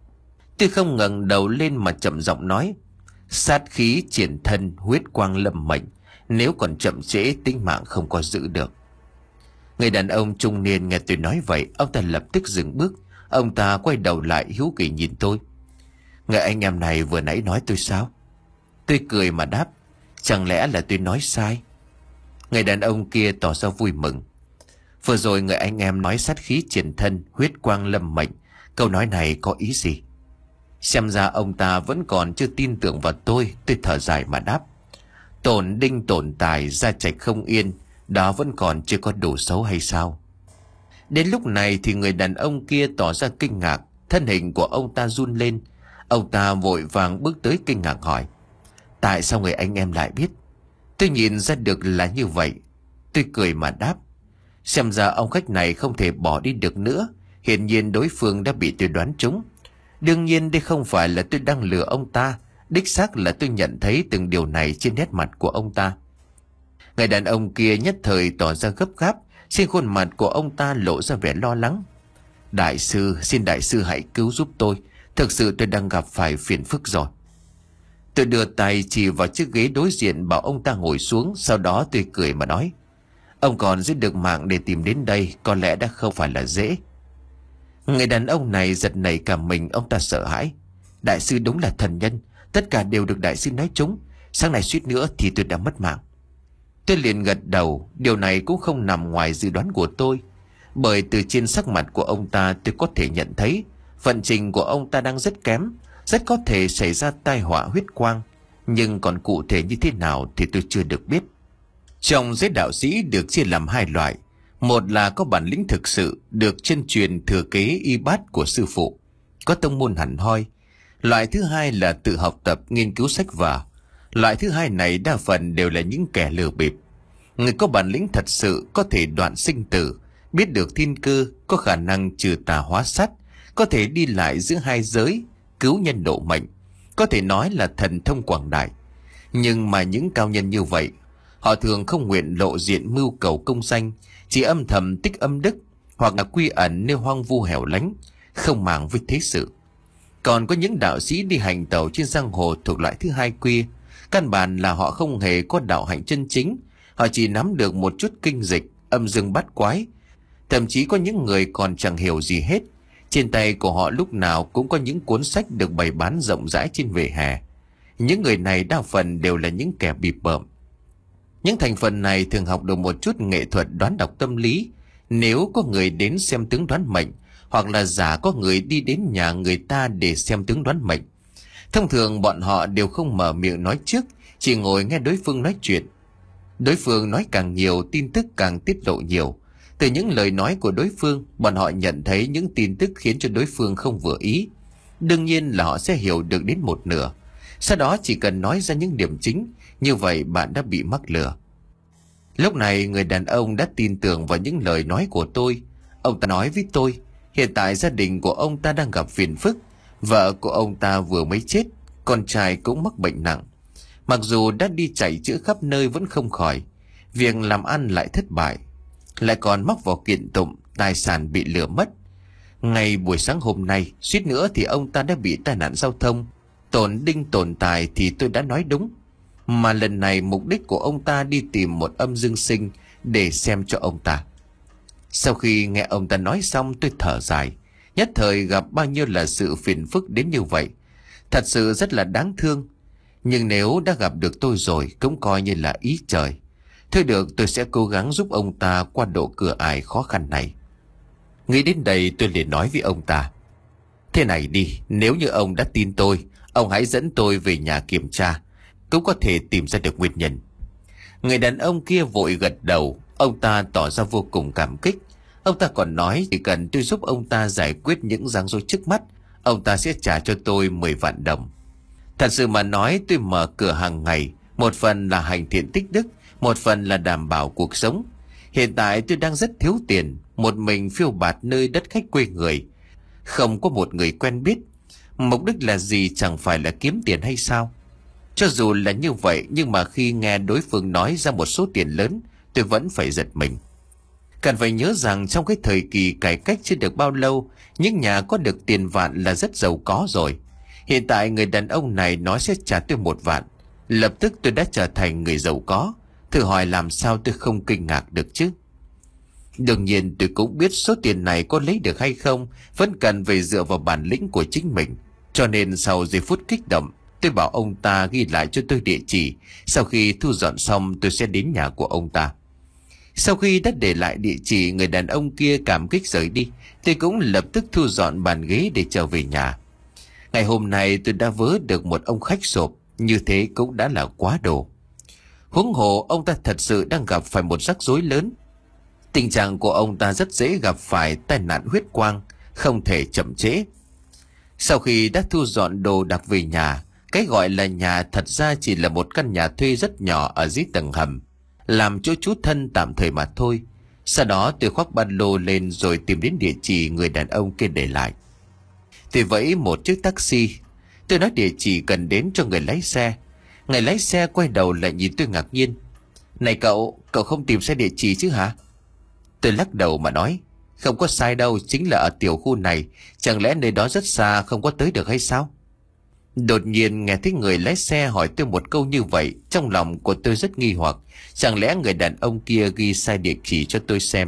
Tôi không ngẩng đầu lên mà chậm giọng nói: sát khí triển thân, huyết quang lâm mệnh, nếu còn chậm trễ tính mạng không có giữ được. Người đàn ông trung niên nghe tôi nói vậy, ông ta lập tức dừng bước. Ông ta quay đầu lại hiếu kỳ nhìn tôi. Người anh em này vừa nãy nói tôi sao? Tôi cười mà đáp: chẳng lẽ là tôi nói sai? Người đàn ông kia tỏ ra vui mừng. Vừa rồi người anh em nói sát khí triển thân, huyết quang lâm mệnh, câu nói này có ý gì? Xem ra ông ta vẫn còn chưa tin tưởng vào tôi. Tôi thở dài mà đáp: tổn đinh tổn tài, gia trạch không yên, đó vẫn còn chưa có đủ xấu hay sao? Đến lúc này thì người đàn ông kia tỏ ra kinh ngạc. Thân hình của ông ta run lên. Ông ta vội vàng bước tới kinh ngạc hỏi: tại sao người anh em lại biết? Tôi nhìn ra được là như vậy. Tôi cười mà đáp: xem ra ông khách này không thể bỏ đi được nữa. Hiển nhiên đối phương đã bị tôi đoán trúng. Đương nhiên đây không phải là tôi đang lừa ông ta. Đích xác là tôi nhận thấy từng điều này trên nét mặt của ông ta. Người đàn ông kia nhất thời tỏ ra gấp gáp. Trên khuôn mặt của ông ta lộ ra vẻ lo lắng. Đại sư, xin đại sư hãy cứu giúp tôi. Thực sự tôi đang gặp phải phiền phức rồi. Tôi đưa tay chỉ vào chiếc ghế đối diện bảo ông ta ngồi xuống. Sau đó tôi cười mà nói: ông còn giữ được mạng để tìm đến đây, có lẽ đã không phải là dễ. Người đàn ông này giật nảy cả mình. Ông ta sợ hãi: đại sư đúng là thần nhân, tất cả đều được đại sư nói trúng. Sáng nay suýt nữa thì tôi đã mất mạng. Tôi liền gật đầu. Điều này cũng không nằm ngoài dự đoán của tôi, bởi từ trên sắc mặt của ông ta tôi có thể nhận thấy vận trình của ông ta đang rất kém. Rất có thể xảy ra tai họa huyết quang, nhưng còn cụ thể như thế nào thì tôi chưa được biết. Trong giới đạo sĩ được chia làm hai loại. Một là có bản lĩnh thực sự, được chân truyền thừa kế y bát của sư phụ, có tông môn hẳn hoi. Loại thứ hai là tự học tập nghiên cứu sách vở. Loại thứ hai này đa phần đều là những kẻ lừa bịp. Người có bản lĩnh thật sự có thể đoạn sinh tử, biết được thiên cơ, có khả năng trừ tà hóa sát, có thể đi lại giữa hai giới, cứu nhân độ mệnh, có thể nói là thần thông quảng đại. Nhưng mà những cao nhân như vậy, họ thường không nguyện lộ diện mưu cầu công danh, chỉ âm thầm tích âm đức, hoặc là quy ẩn nơi hoang vu hẻo lánh, không màng với thế sự. Còn có những đạo sĩ đi hành tẩu trên giang hồ thuộc loại thứ hai kia, căn bản là họ không hề có đạo hạnh chân chính. Họ chỉ nắm được một chút kinh dịch, âm dương bát quái. Thậm chí có những người còn chẳng hiểu gì hết. Trên tay của họ lúc nào cũng có những cuốn sách được bày bán rộng rãi trên vỉa hè. Những người này đa phần đều là những kẻ bịp bợm. Những thành phần này thường học được một chút nghệ thuật đoán đọc tâm lý. Nếu có người đến xem tướng đoán mệnh, hoặc là giả có người đi đến nhà người ta để xem tướng đoán mệnh, thông thường bọn họ đều không mở miệng nói trước, chỉ ngồi nghe đối phương nói chuyện. Đối phương nói càng nhiều, tin tức càng tiết lộ nhiều. Từ những lời nói của đối phương, bọn họ nhận thấy những tin tức khiến cho đối phương không vừa ý. Đương nhiên là họ sẽ hiểu được đến một nửa. Sau đó chỉ cần nói ra những điểm chính, như vậy bạn đã bị mắc lừa. Lúc này người đàn ông đã tin tưởng vào những lời nói của tôi. Ông ta nói với tôi, hiện tại gia đình của ông ta đang gặp phiền phức. Vợ của ông ta vừa mới chết, con trai cũng mắc bệnh nặng. Mặc dù đã đi chạy chữa khắp nơi vẫn không khỏi, việc làm ăn lại thất bại, lại còn mắc vào kiện tụng, tài sản bị lừa mất. Ngày buổi sáng hôm nay, suýt nữa thì ông ta đã bị tai nạn giao thông. Tổn đinh tổn tài thì tôi đã nói đúng. Mà lần này mục đích của ông ta đi tìm một âm dương sinh để xem cho ông ta. Sau khi nghe ông ta nói xong, tôi thở dài. Nhất thời gặp bao nhiêu là sự phiền phức đến như vậy, thật sự rất là đáng thương. Nhưng nếu đã gặp được tôi rồi, cũng coi như là ý trời. Thôi được, tôi sẽ cố gắng giúp ông ta qua độ cửa ải khó khăn này. Nghĩ đến đây tôi liền nói với ông ta, thế này đi, nếu như ông đã tin tôi, ông hãy dẫn tôi về nhà kiểm tra, cũng có thể tìm ra được nguyên nhân. Người đàn ông kia vội gật đầu. Ông ta tỏ ra vô cùng cảm kích. Ông ta còn nói chỉ cần tôi giúp ông ta giải quyết những rắc rối trước mắt, ông ta sẽ trả cho tôi mười vạn đồng. Thật sự mà nói, tôi mở cửa hàng ngày, một phần là hành thiện tích đức, một phần là đảm bảo cuộc sống. Hiện tại tôi đang rất thiếu tiền, một mình phiêu bạt nơi đất khách quê người, không có một người quen biết. Mục đích là gì, chẳng phải là kiếm tiền hay sao? Cho dù là như vậy, nhưng mà khi nghe đối phương nói ra một số tiền lớn, tôi vẫn phải giật mình. Cần phải nhớ rằng trong cái thời kỳ cải cách chưa được bao lâu, những nhà có được tiền vạn là rất giàu có rồi. Hiện tại người đàn ông này nói sẽ trả tôi một vạn. Lập tức tôi đã trở thành người giàu có. Thử hỏi làm sao tôi không kinh ngạc được chứ? Đương nhiên tôi cũng biết số tiền này có lấy được hay không vẫn cần phải dựa vào bản lĩnh của chính mình. Cho nên sau giây phút kích động, tôi bảo ông ta ghi lại cho tôi địa chỉ. Sau khi thu dọn xong tôi sẽ đến nhà của ông ta. Sau khi đã để lại địa chỉ, người đàn ông kia cảm kích rời đi. Tôi cũng lập tức thu dọn bàn ghế để trở về nhà. Ngày hôm nay tôi đã vớ được một ông khách sộp, như thế cũng đã là quá độ. Huống hồ ông ta thật sự đang gặp phải một rắc rối lớn. Tình trạng của ông ta rất dễ gặp phải tai nạn huyết quang, không thể chậm trễ. Sau khi đã thu dọn đồ đạc về nhà, cái gọi là nhà thật ra chỉ là một căn nhà thuê rất nhỏ ở dưới tầng hầm, làm chỗ trú thân tạm thời mà thôi. Sau đó tôi khoác ba lô lên rồi tìm đến địa chỉ người đàn ông kia để lại. Tôi vẫy một chiếc taxi. Tôi nói địa chỉ cần đến cho người lái xe. Người lái xe quay đầu lại nhìn tôi ngạc nhiên. Này cậu, cậu không tìm sai địa chỉ chứ hả? Tôi lắc đầu mà nói, không có sai đâu, chính là ở tiểu khu này. Chẳng lẽ nơi đó rất xa không có tới được hay sao? Đột nhiên nghe thấy người lái xe hỏi tôi một câu như vậy, trong lòng của tôi rất nghi hoặc. Chẳng lẽ người đàn ông kia ghi sai địa chỉ cho tôi xem?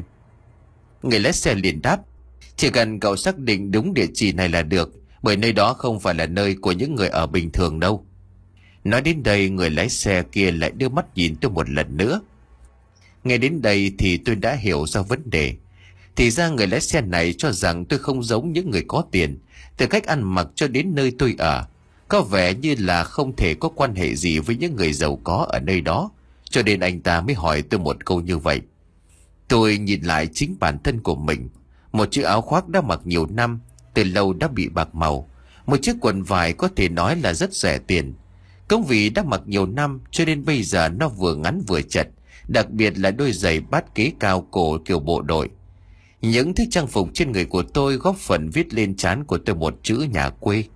Người lái xe liền đáp, chỉ cần cậu xác định đúng địa chỉ này là được, bởi nơi đó không phải là nơi của những người ở bình thường đâu. Nói đến đây, người lái xe kia lại đưa mắt nhìn tôi một lần nữa. Nghe đến đây thì tôi đã hiểu ra vấn đề. Thì ra người lái xe này cho rằng tôi không giống những người có tiền. Từ cách ăn mặc cho đến nơi tôi ở, có vẻ như là không thể có quan hệ gì với những người giàu có ở nơi đó. Cho nên anh ta mới hỏi tôi một câu như vậy. Tôi nhìn lại chính bản thân của mình. Một chiếc áo khoác đã mặc nhiều năm, từ lâu đã bị bạc màu. Một chiếc quần vải có thể nói là rất rẻ tiền. Cũng vì đã mặc nhiều năm cho nên bây giờ nó vừa ngắn vừa chật. Đặc biệt là đôi giày bát kế cao cổ kiểu bộ đội. Những thứ trang phục trên người của tôi góp phần viết lên trán của tôi một chữ nhà quê.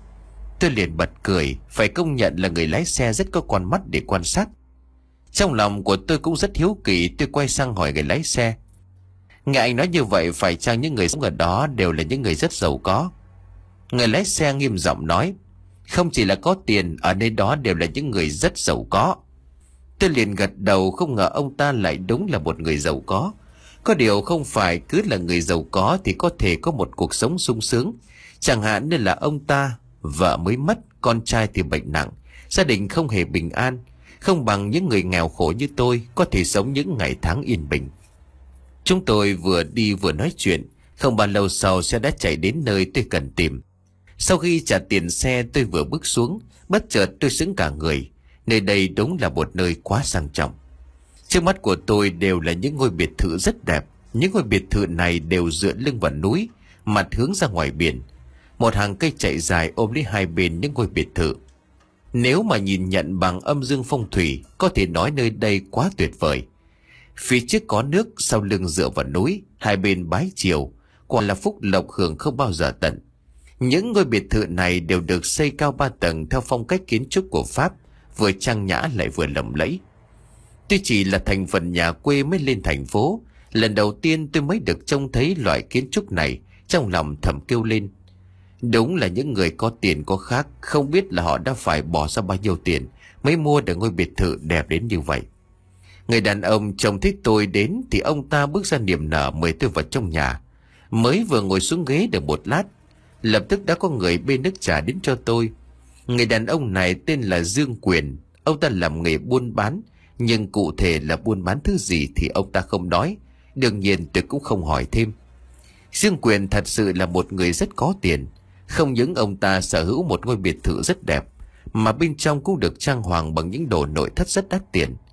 Tôi liền bật cười, phải công nhận là người lái xe rất có con mắt để quan sát. Trong lòng của tôi cũng rất hiếu kỳ, tôi quay sang hỏi người lái xe. Nghe anh nói như vậy, phải chăng những người sống ở đó đều là những người rất giàu có? Người lái xe nghiêm giọng nói, không chỉ là có tiền, ở nơi đó đều là những người rất giàu có. Tôi liền gật đầu, không ngờ ông ta lại đúng là một người giàu có. Có điều không phải cứ là người giàu có thì có thể có một cuộc sống sung sướng. Chẳng hạn như là ông ta, vợ mới mất, con trai thì bệnh nặng, gia đình không hề bình an. Không bằng những người nghèo khổ như tôi có thể sống những ngày tháng yên bình. Chúng tôi vừa đi vừa nói chuyện. Không bao lâu sau xe đã chạy đến nơi tôi cần tìm. Sau khi trả tiền xe, tôi vừa bước xuống, bất chợt tôi sững cả người. Nơi đây đúng là một nơi quá sang trọng. Trước mắt của tôi đều là những ngôi biệt thự rất đẹp. Những ngôi biệt thự này đều dựa lưng vào núi, mặt hướng ra ngoài biển. Một hàng cây chạy dài ôm lấy hai bên những ngôi biệt thự. Nếu mà nhìn nhận bằng âm dương phong thủy, có thể nói nơi đây quá tuyệt vời. Phía trước có nước, sau lưng dựa vào núi, hai bên bái chiều, quả là phúc lộc hưởng không bao giờ tận. Những ngôi biệt thự này đều được xây cao ba tầng theo phong cách kiến trúc của Pháp, vừa trang nhã lại vừa lộng lẫy. Tôi chỉ là thành phần nhà quê mới lên thành phố, lần đầu tiên tôi mới được trông thấy loại kiến trúc này, trong lòng thầm kêu lên. Đúng là những người có tiền có khác, không biết là họ đã phải bỏ ra bao nhiêu tiền mới mua được ngôi biệt thự đẹp đến như vậy. Người đàn ông trông thấy tôi đến thì ông ta bước ra niềm nở mời tôi vào trong nhà. Mới vừa ngồi xuống ghế được một lát, lập tức đã có người bê nước trà đến cho tôi. Người đàn ông này tên là Dương Quyền. Ông ta làm nghề buôn bán, nhưng cụ thể là buôn bán thứ gì thì ông ta không nói. Đương nhiên tôi cũng không hỏi thêm. Dương Quyền thật sự là một người rất có tiền. Không những ông ta sở hữu một ngôi biệt thự rất đẹp, mà bên trong cũng được trang hoàng bằng những đồ nội thất rất đắt tiền.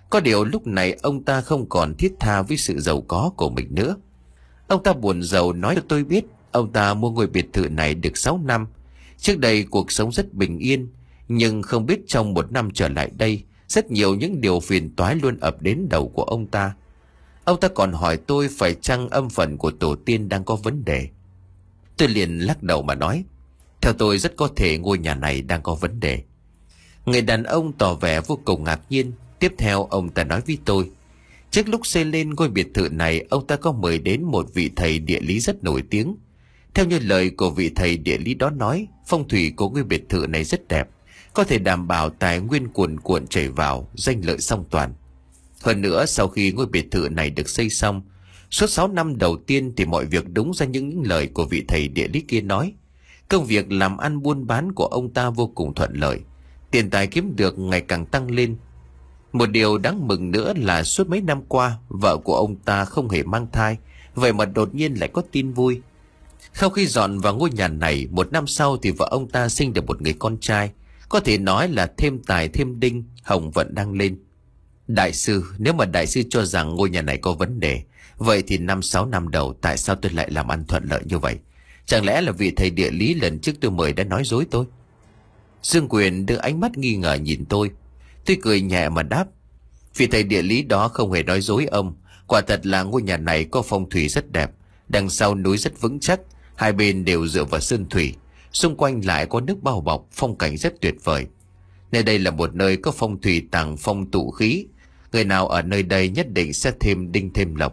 Có điều lúc này ông ta không còn thiết tha với sự giàu có của mình nữa. Ông ta buồn rầu nói cho tôi biết ông ta mua ngôi biệt thự này được sáu năm. Trước đây cuộc sống rất bình yên, nhưng không biết trong một năm trở lại đây, rất nhiều những điều phiền toái luôn ập đến đầu của ông ta. Ông ta còn hỏi tôi phải chăng âm phần của tổ tiên đang có vấn đề. Tôi liền lắc đầu mà nói, theo tôi rất có thể ngôi nhà này đang có vấn đề. Người đàn ông tỏ vẻ vô cùng ngạc nhiên. Tiếp theo ông ta nói với tôi, trước lúc xây lên ngôi biệt thự này, ông ta có mời đến một vị thầy địa lý rất nổi tiếng. Theo như lời của vị thầy địa lý đó nói, phong thủy của ngôi biệt thự này rất đẹp, có thể đảm bảo tài nguyên cuồn cuộn chảy vào, danh lợi song toàn. Hơn nữa, sau khi ngôi biệt thự này được xây xong, suốt sáu năm đầu tiên thì mọi việc đúng ra những, những lời của vị thầy địa lý kia nói. Công việc làm ăn buôn bán của ông ta vô cùng thuận lợi, tiền tài kiếm được ngày càng tăng lên. Một điều đáng mừng nữa là suốt mấy năm qua, vợ của ông ta không hề mang thai, vậy mà đột nhiên lại có tin vui. Sau khi dọn vào ngôi nhà này, một năm sau thì vợ ông ta sinh được một người con trai. Có thể nói là thêm tài thêm đinh, hồng vận đang lên. Đại sư, nếu mà đại sư cho rằng ngôi nhà này có vấn đề, vậy thì năm sáu năm đầu tại sao tôi lại làm ăn thuận lợi như vậy? Chẳng lẽ là vị thầy địa lý lần trước tôi mời đã nói dối tôi? Dương Quyền đưa ánh mắt nghi ngờ nhìn tôi. Tôi cười nhẹ mà đáp, vị thầy địa lý đó không hề nói dối ông. Quả thật là ngôi nhà này có phong thủy rất đẹp. Đằng sau núi rất vững chắc, hai bên đều dựa vào sơn thủy, xung quanh lại có nước bao bọc, phong cảnh rất tuyệt vời. Nơi đây là một nơi có phong thủy tàng phong tụ khí, người nào ở nơi đây nhất định sẽ thêm đinh thêm lộc.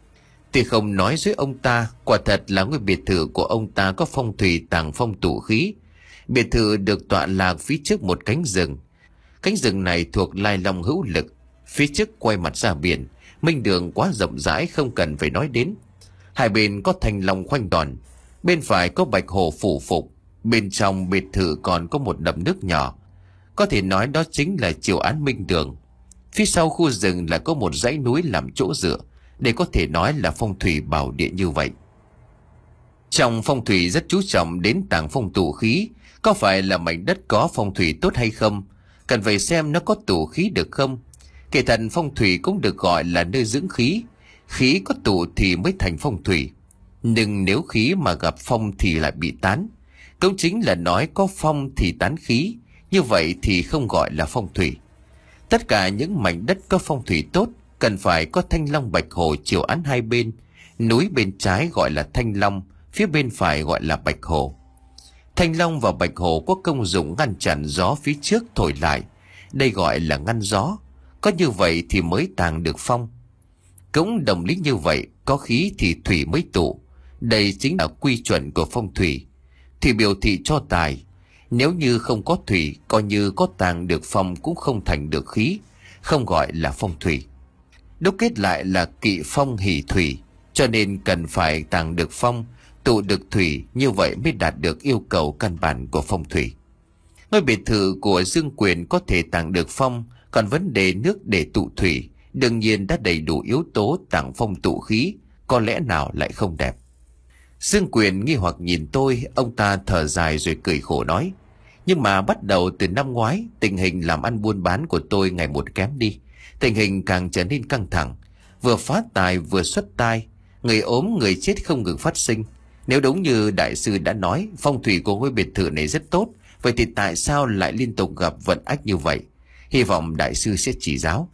Tuy không nói dối ông ta, quả thật là ngôi biệt thự của ông ta có phong thủy tàng phong tụ khí. Biệt thự được tọa lạc phía trước một cánh rừng. Cánh rừng này thuộc Lai Long hữu lực, phía trước quay mặt ra biển, minh đường quá rộng rãi không cần phải nói đến. Hai bên có thanh long khoanh đòn, bên phải có bạch hồ phủ phục, bên trong biệt thự còn có một đầm nước nhỏ. Có thể nói đó chính là chiều án minh đường. Phía sau khu rừng là có một dãy núi làm chỗ dựa, để có thể nói là phong thủy bảo địa như vậy. Trong phong thủy rất chú trọng đến tàng phong tụ khí. Có phải là mảnh đất có phong thủy tốt hay không, cần phải xem nó có tụ khí được không. Kể thật, phong thủy cũng được gọi là nơi dưỡng khí. Khí có tụ thì mới thành phong thủy. Nhưng nếu khí mà gặp phong thì lại bị tán, cũng chính là nói có phong thì tán khí, như vậy thì không gọi là phong thủy. Tất cả những mảnh đất có phong thủy tốt cần phải có thanh long bạch hồ chiều án hai bên. Núi bên trái gọi là thanh long, phía bên phải gọi là bạch hồ. Thanh long và bạch hồ có công dụng ngăn chặn gió phía trước thổi lại, đây gọi là ngăn gió. Có như vậy thì mới tàng được phong. Cũng đồng lý như vậy, có khí thì thủy mới tụ. Đây chính là quy chuẩn của phong thủy. Thủy biểu thị cho tài. Nếu như không có thủy, coi như có tàng được phong cũng không thành được khí, không gọi là phong thủy. Đúc kết lại là kỵ phong hỷ thủy, cho nên cần phải tàng được phong, tụ được thủy, như vậy mới đạt được yêu cầu căn bản của phong thủy. Ngôi biệt thự của Dương Quyền có thể tàng được phong, còn vấn đề nước để tụ thủy đương nhiên đã đầy đủ yếu tố tàng phong tụ khí, có lẽ nào lại không đẹp. Dương Quyền nghi hoặc nhìn tôi, ông ta thở dài rồi cười khổ nói, nhưng mà bắt đầu từ năm ngoái, tình hình làm ăn buôn bán của tôi ngày một kém đi. Tình hình càng trở nên căng thẳng, vừa phá tài vừa xuất tai, người ốm người chết không ngừng phát sinh. Nếu đúng như đại sư đã nói, phong thủy của ngôi biệt thự này rất tốt, vậy thì tại sao lại liên tục gặp vận ách như vậy? Hy vọng đại sư sẽ chỉ giáo.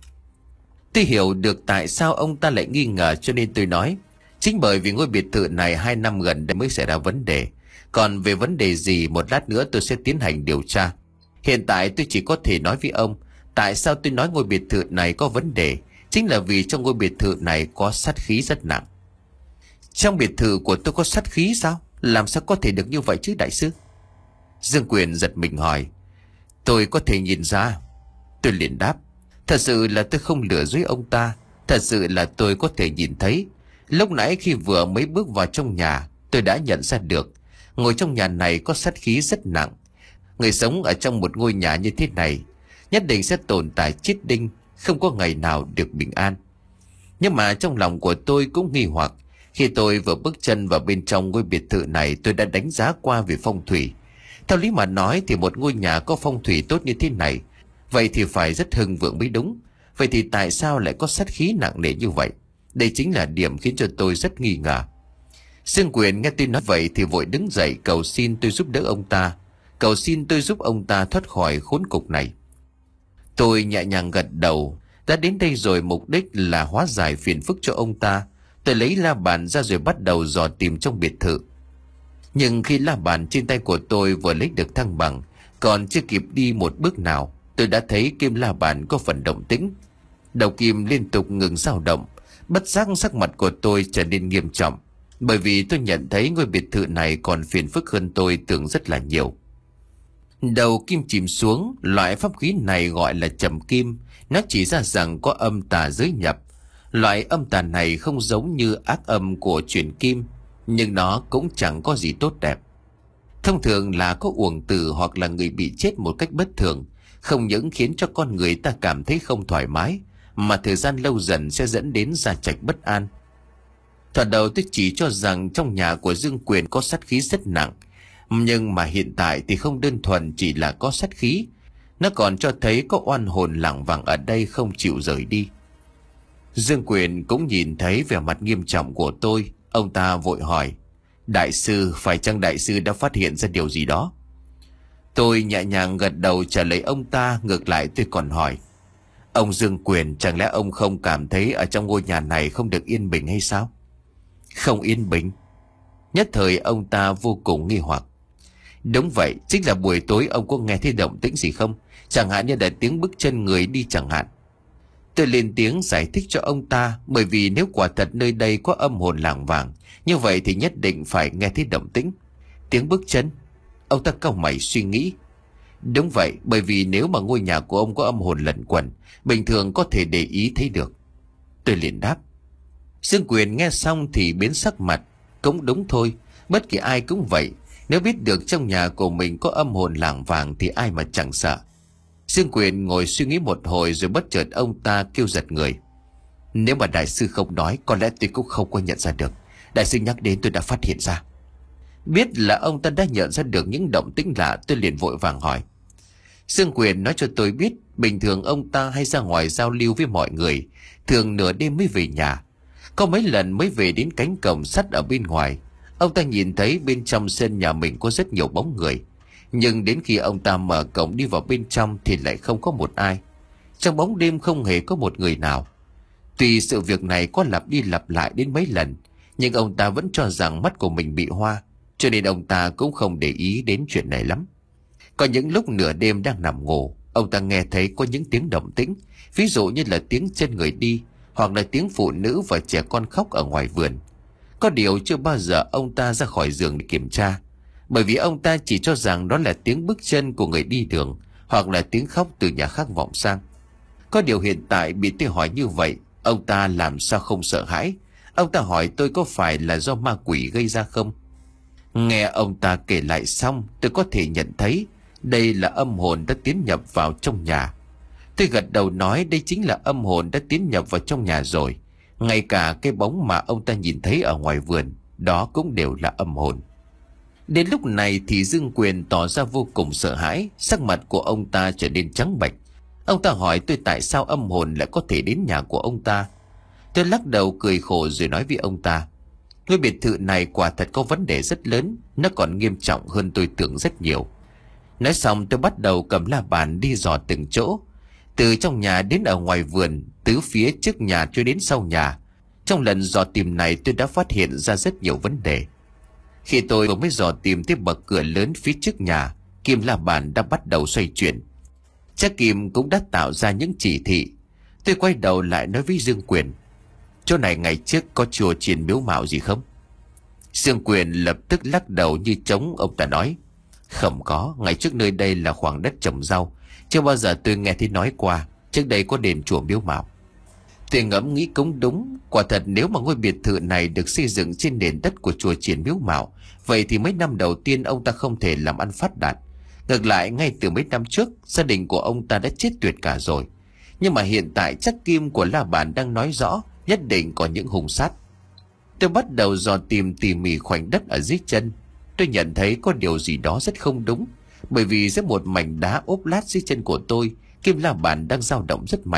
Tôi hiểu được tại sao ông ta lại nghi ngờ, cho nên tôi nói, chính bởi vì ngôi biệt thự này hai năm gần đây mới xảy ra vấn đề. Còn về vấn đề gì, một lát nữa tôi sẽ tiến hành điều tra. Hiện tại tôi chỉ có thể nói với ông, tại sao tôi nói ngôi biệt thự này có vấn đề, chính là vì trong ngôi biệt thự này có sát khí rất nặng. Trong biệt thự của tôi có sát khí sao? Làm sao có thể được như vậy chứ đại sư? Dương Quyền giật mình hỏi. Tôi có thể nhìn ra. Tôi liền đáp. Thật sự là tôi không lừa dối ông ta. Thật sự là tôi có thể nhìn thấy. Lúc nãy khi vừa mới bước vào trong nhà, tôi đã nhận ra được. Ngồi trong nhà này có sát khí rất nặng. Người sống ở trong một ngôi nhà như thế này nhất định sẽ tồn tại chết đinh, không có ngày nào được bình an. Nhưng mà trong lòng của tôi cũng nghi hoặc. Khi tôi vừa bước chân vào bên trong ngôi biệt thự này, tôi đã đánh giá qua về phong thủy. Theo lý mà nói thì một ngôi nhà có phong thủy tốt như thế này, vậy thì phải rất hưng vượng mới đúng. Vậy thì tại sao lại có sát khí nặng nề như vậy? Đây chính là điểm khiến cho tôi rất nghi ngờ. Dương Quyền nghe tôi nói vậy thì vội đứng dậy cầu xin tôi giúp đỡ ông ta, cầu xin tôi giúp ông ta thoát khỏi khốn cục này. Tôi nhẹ nhàng gật đầu. Đã đến đây rồi, mục đích là hóa giải phiền phức cho ông ta. Tôi lấy la bàn ra rồi bắt đầu dò tìm trong biệt thự. Nhưng khi la bàn trên tay của tôi vừa lấy được thăng bằng, còn chưa kịp đi một bước nào, tôi đã thấy kim la bàn có phần động tĩnh. Đầu kim liên tục ngừng dao động. Bất giác sắc mặt của tôi trở nên nghiêm trọng, bởi vì tôi nhận thấy ngôi biệt thự này còn phiền phức hơn tôi tưởng rất là nhiều. Đầu kim chìm xuống. Loại pháp khí này gọi là trầm kim. Nó chỉ ra rằng có âm tà giới nhập. Loại âm tà này không giống như ác âm của truyền kim, nhưng nó cũng chẳng có gì tốt đẹp. Thông thường là có uổng tử hoặc là người bị chết một cách bất thường, không những khiến cho con người ta cảm thấy không thoải mái, mà thời gian lâu dần sẽ dẫn đến gia trạch bất an. Thoạt đầu tôi chỉ cho rằng trong nhà của Dương Quyền có sát khí rất nặng, nhưng mà hiện tại thì không đơn thuần chỉ là có sát khí, nó còn cho thấy có oan hồn lảng vảng ở đây không chịu rời đi. Dương Quyền cũng nhìn thấy vẻ mặt nghiêm trọng của tôi. Ông ta vội hỏi: đại sư, phải chăng đại sư đã phát hiện ra điều gì đó? Tôi nhẹ nhàng gật đầu trả lời ông ta. Ngược lại tôi còn hỏi: ông Dương Quyền, chẳng lẽ ông không cảm thấy ở trong ngôi nhà này không được yên bình hay sao? Không yên bình? Nhất thời ông ta vô cùng nghi hoặc. Đúng vậy, chính là buổi tối ông có nghe thấy động tĩnh gì không? Chẳng hạn như là tiếng bước chân người đi chẳng hạn. Tôi lên tiếng giải thích cho ông ta, bởi vì nếu quả thật nơi đây có âm hồn lảng vảng, như vậy thì nhất định phải nghe thấy động tĩnh. Tiếng bước chân? Ông ta cau mày suy nghĩ. Đúng vậy, bởi vì nếu mà ngôi nhà của ông có âm hồn lẩn quẩn, bình thường có thể để ý thấy được. Tôi liền đáp. Dương Quyền nghe xong thì biến sắc mặt. Cũng đúng thôi, bất kỳ ai cũng vậy. Nếu biết được trong nhà của mình có âm hồn lảng vảng thì ai mà chẳng sợ. Dương Quyền ngồi suy nghĩ một hồi rồi bất chợt ông ta kêu giật người. Nếu mà đại sư không nói, có lẽ tôi cũng không có nhận ra được. Đại sư nhắc đến tôi đã phát hiện ra. Biết là ông ta đã nhận ra được những động tĩnh lạ, tôi liền vội vàng hỏi. Dương Quyền nói cho tôi biết, bình thường ông ta hay ra ngoài giao lưu với mọi người, thường nửa đêm mới về nhà. Có mấy lần mới về đến cánh cổng sắt ở bên ngoài, ông ta nhìn thấy bên trong sân nhà mình có rất nhiều bóng người. Nhưng đến khi ông ta mở cổng đi vào bên trong thì lại không có một ai. Trong bóng đêm không hề có một người nào. Tuy sự việc này có lặp đi lặp lại đến mấy lần, nhưng ông ta vẫn cho rằng mắt của mình bị hoa, cho nên ông ta cũng không để ý đến chuyện này lắm. Có những lúc nửa đêm đang nằm ngủ, ông ta nghe thấy có những tiếng động tĩnh, ví dụ như là tiếng chân người đi, hoặc là tiếng phụ nữ và trẻ con khóc ở ngoài vườn. Có điều chưa bao giờ ông ta ra khỏi giường để kiểm tra, bởi vì ông ta chỉ cho rằng đó là tiếng bước chân của người đi đường, hoặc là tiếng khóc từ nhà khác vọng sang. Có điều hiện tại bị tôi hỏi như vậy, ông ta làm sao không sợ hãi. Ông ta hỏi tôi có phải là do ma quỷ gây ra không. Nghe ông ta kể lại xong, tôi có thể nhận thấy đây là âm hồn đã tiến nhập vào trong nhà. Tôi gật đầu nói đây chính là âm hồn đã tiến nhập vào trong nhà rồi. Ngay cả cái bóng mà ông ta nhìn thấy ở ngoài vườn, đó cũng đều là âm hồn. Đến lúc này thì Dương Quyền tỏ ra vô cùng sợ hãi, sắc mặt của ông ta trở nên trắng bệch. Ông ta hỏi tôi tại sao âm hồn lại có thể đến nhà của ông ta. Tôi lắc đầu cười khổ rồi nói với ông ta, ngôi biệt thự này quả thật có vấn đề rất lớn, nó còn nghiêm trọng hơn tôi tưởng rất nhiều. Nói xong tôi bắt đầu cầm la bàn đi dò từng chỗ, từ trong nhà đến ở ngoài vườn, từ phía trước nhà cho đến sau nhà. Trong lần dò tìm này tôi đã phát hiện ra rất nhiều vấn đề. Khi tôi vừa mới dò tìm tới bậc cửa lớn phía trước nhà, kim la bàn đã bắt đầu xoay chuyển. Chắc kim cũng đã tạo ra những chỉ thị. Tôi quay đầu lại nói với Dương Quyền, chỗ này ngày trước có chùa chiền miếu mạo gì không? Dương Quyền lập tức lắc đầu như trống. Ông ta nói, không có, ngày trước nơi đây là khoảng đất trồng rau, chưa bao giờ tôi nghe thấy nói qua trước đây có đền chùa miếu mạo. Tôi ngẫm nghĩ cũng đúng, quả thật nếu mà ngôi biệt thự này được xây dựng trên nền đất của chùa chiền miếu mạo, vậy thì mấy năm đầu tiên ông ta không thể làm ăn phát đạt. Ngược lại ngay từ mấy năm trước, gia đình của ông ta đã chết tuyệt cả rồi. Nhưng mà hiện tại chắc kim của la bàn đang nói rõ nhất định có những hung sát. Tôi bắt đầu dò tìm tỉ mỉ khoảnh đất ở dưới chân. Tôi nhận thấy có điều gì đó rất không đúng, bởi vì dưới một mảnh đá ốp lát dưới chân của tôi, kim la bàn đang dao động rất mạnh,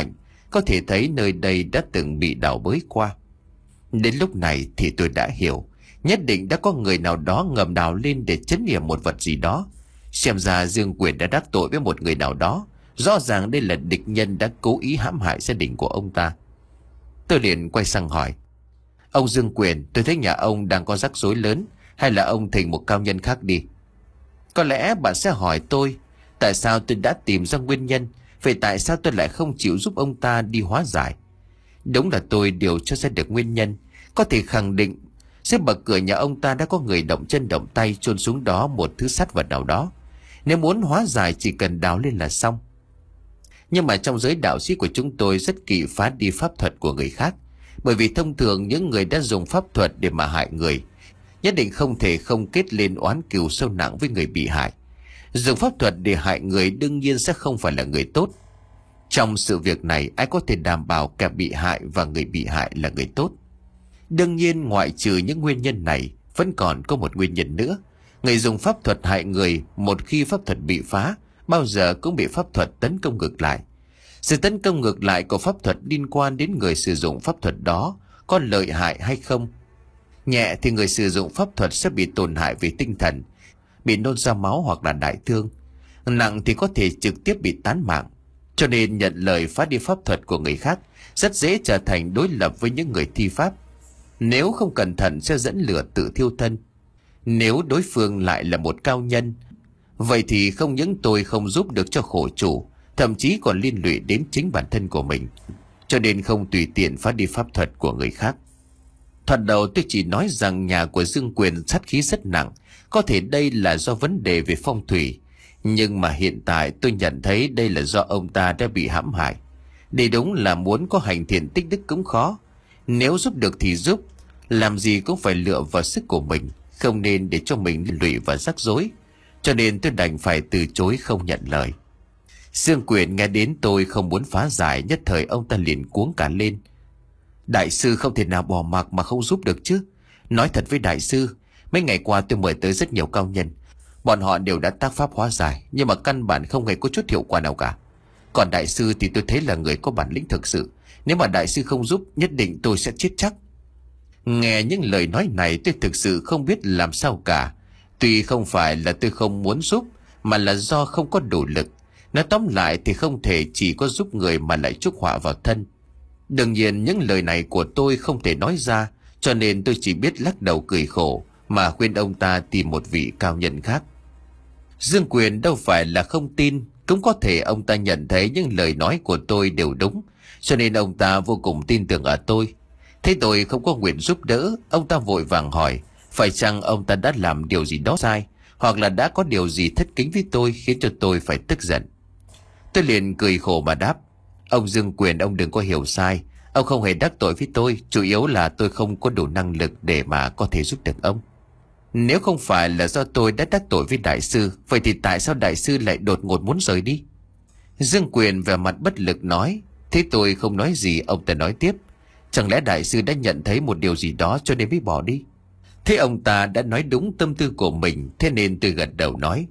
có thể thấy nơi đây đã từng bị đào bới qua. Đến lúc này thì tôi đã hiểu, nhất định đã có người nào đó ngầm đào lên để trấn yểm một vật gì đó. Xem ra Dương Quyền đã đắc tội với một người nào đó. Rõ ràng đây là địch nhân đã cố ý hãm hại gia đình của ông ta. Tôi liền quay sang hỏi: Ông Dương Quyền, tôi thấy nhà ông đang có rắc rối lớn, hay là ông thỉnh một cao nhân khác đi? Có lẽ bạn sẽ hỏi tôi, tại sao tôi đã tìm ra nguyên nhân, vậy tại sao tôi lại không chịu giúp ông ta đi hóa giải? Đúng là tôi điều cho ra được nguyên nhân, có thể khẳng định dưới bậc cửa nhà ông ta đã có người động chân động tay chôn xuống đó một thứ sắt vật nào đó. Nếu muốn hóa giải chỉ cần đào lên là xong. Nhưng mà trong giới đạo sĩ của chúng tôi rất kỵ phá đi pháp thuật của người khác, bởi vì thông thường những người đã dùng pháp thuật để mà hại người nhất định không thể không kết lên oán cừu sâu nặng với người bị hại. Dùng pháp thuật để hại người đương nhiên sẽ không phải là người tốt. Trong sự việc này, ai có thể đảm bảo kẻ bị hại và người bị hại là người tốt? Đương nhiên, ngoại trừ những nguyên nhân này, vẫn còn có một nguyên nhân nữa. Người dùng pháp thuật hại người, một khi pháp thuật bị phá, bao giờ cũng bị pháp thuật tấn công ngược lại. Sự tấn công ngược lại của pháp thuật liên quan đến người sử dụng pháp thuật đó có lợi hại hay không. Nhẹ thì người sử dụng pháp thuật sẽ bị tổn hại về tinh thần, bị nôn ra máu hoặc là đại thương. Nặng thì có thể trực tiếp bị tán mạng. Cho nên nhận lời phá đi pháp thuật của người khác rất dễ trở thành đối lập với những người thi pháp. Nếu không cẩn thận sẽ dẫn lửa tự thiêu thân. Nếu đối phương lại là một cao nhân, vậy thì không những tôi không giúp được cho khổ chủ, thậm chí còn liên lụy đến chính bản thân của mình. Cho nên không tùy tiện phá đi pháp thuật của người khác. Thoạt đầu tôi chỉ nói rằng nhà của Dương Quyền sát khí rất nặng, có thể đây là do vấn đề về phong thủy. Nhưng mà hiện tại tôi nhận thấy đây là do ông ta đã bị hãm hại. Để đúng là muốn có hành thiện tích đức cũng khó. Nếu giúp được thì giúp, làm gì cũng phải lựa vào sức của mình, không nên để cho mình liên lụy và rắc rối. Cho nên tôi đành phải từ chối không nhận lời. Dương Quyền nghe đến tôi không muốn phá giải, nhất thời ông ta liền cuống cả lên. Đại sư không thể nào bỏ mặc mà không giúp được chứ. Nói thật với đại sư, mấy ngày qua tôi mời tới rất nhiều cao nhân, bọn họ đều đã tác pháp hóa giải, nhưng mà căn bản không hề có chút hiệu quả nào cả. Còn đại sư thì tôi thấy là người có bản lĩnh thực sự, nếu mà đại sư không giúp, nhất định tôi sẽ chết chắc. Nghe những lời nói này tôi thực sự không biết làm sao cả. Tuy không phải là tôi không muốn giúp, mà là do không có đủ lực. Nói tóm lại thì không thể chỉ có giúp người mà lại chuốc họa vào thân. Đương nhiên những lời này của tôi không thể nói ra, cho nên tôi chỉ biết lắc đầu cười khổ mà khuyên ông ta tìm một vị cao nhân khác. Dương Quyền đâu phải là không tin, cũng có thể ông ta nhận thấy những lời nói của tôi đều đúng, cho nên ông ta vô cùng tin tưởng ở tôi. Thấy tôi không có nguyện giúp đỡ, ông ta vội vàng hỏi phải chăng ông ta đã làm điều gì đó sai, hoặc là đã có điều gì thất kính với tôi khiến cho tôi phải tức giận. Tôi liền cười khổ mà đáp: Ông Dương Quyền, ông đừng có hiểu sai, ông không hề đắc tội với tôi, chủ yếu là tôi không có đủ năng lực để mà có thể giúp được ông. Nếu không phải là do tôi đã đắc tội với đại sư, vậy thì tại sao đại sư lại đột ngột muốn rời đi? Dương Quyền vẻ mặt bất lực nói. Thế tôi không nói gì, ông ta nói tiếp: Chẳng lẽ đại sư đã nhận thấy một điều gì đó cho nên mới bỏ đi? Thế ông ta đã nói đúng tâm tư của mình, thế nên tôi gật đầu nói: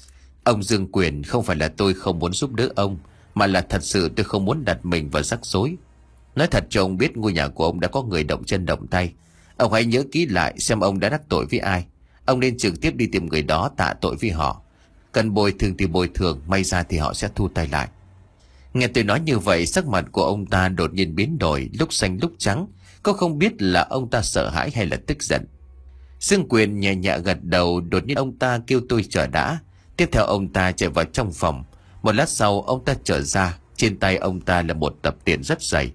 Ông Dương Quyền, không phải là tôi không muốn giúp đỡ ông, mà là thật sự tôi không muốn đặt mình vào rắc rối. Nói thật cho ông biết, ngôi nhà của ông đã có người động chân động tay. Ông hãy nhớ kỹ lại xem ông đã đắc tội với ai. Ông nên trực tiếp đi tìm người đó tạ tội với họ. Cần bồi thường thì bồi thường, may ra thì họ sẽ thu tay lại. Nghe tôi nói như vậy, sắc mặt của ông ta đột nhiên biến đổi, lúc xanh lúc trắng. Có không biết là ông ta sợ hãi hay là tức giận. Dương Quyền nhẹ nhẹ gật đầu. Đột nhiên ông ta kêu tôi chờ đã. Tiếp theo ông ta chạy vào trong phòng. Một lát sau ông ta trở ra. Trên tay ông ta là một tập tiền rất dày.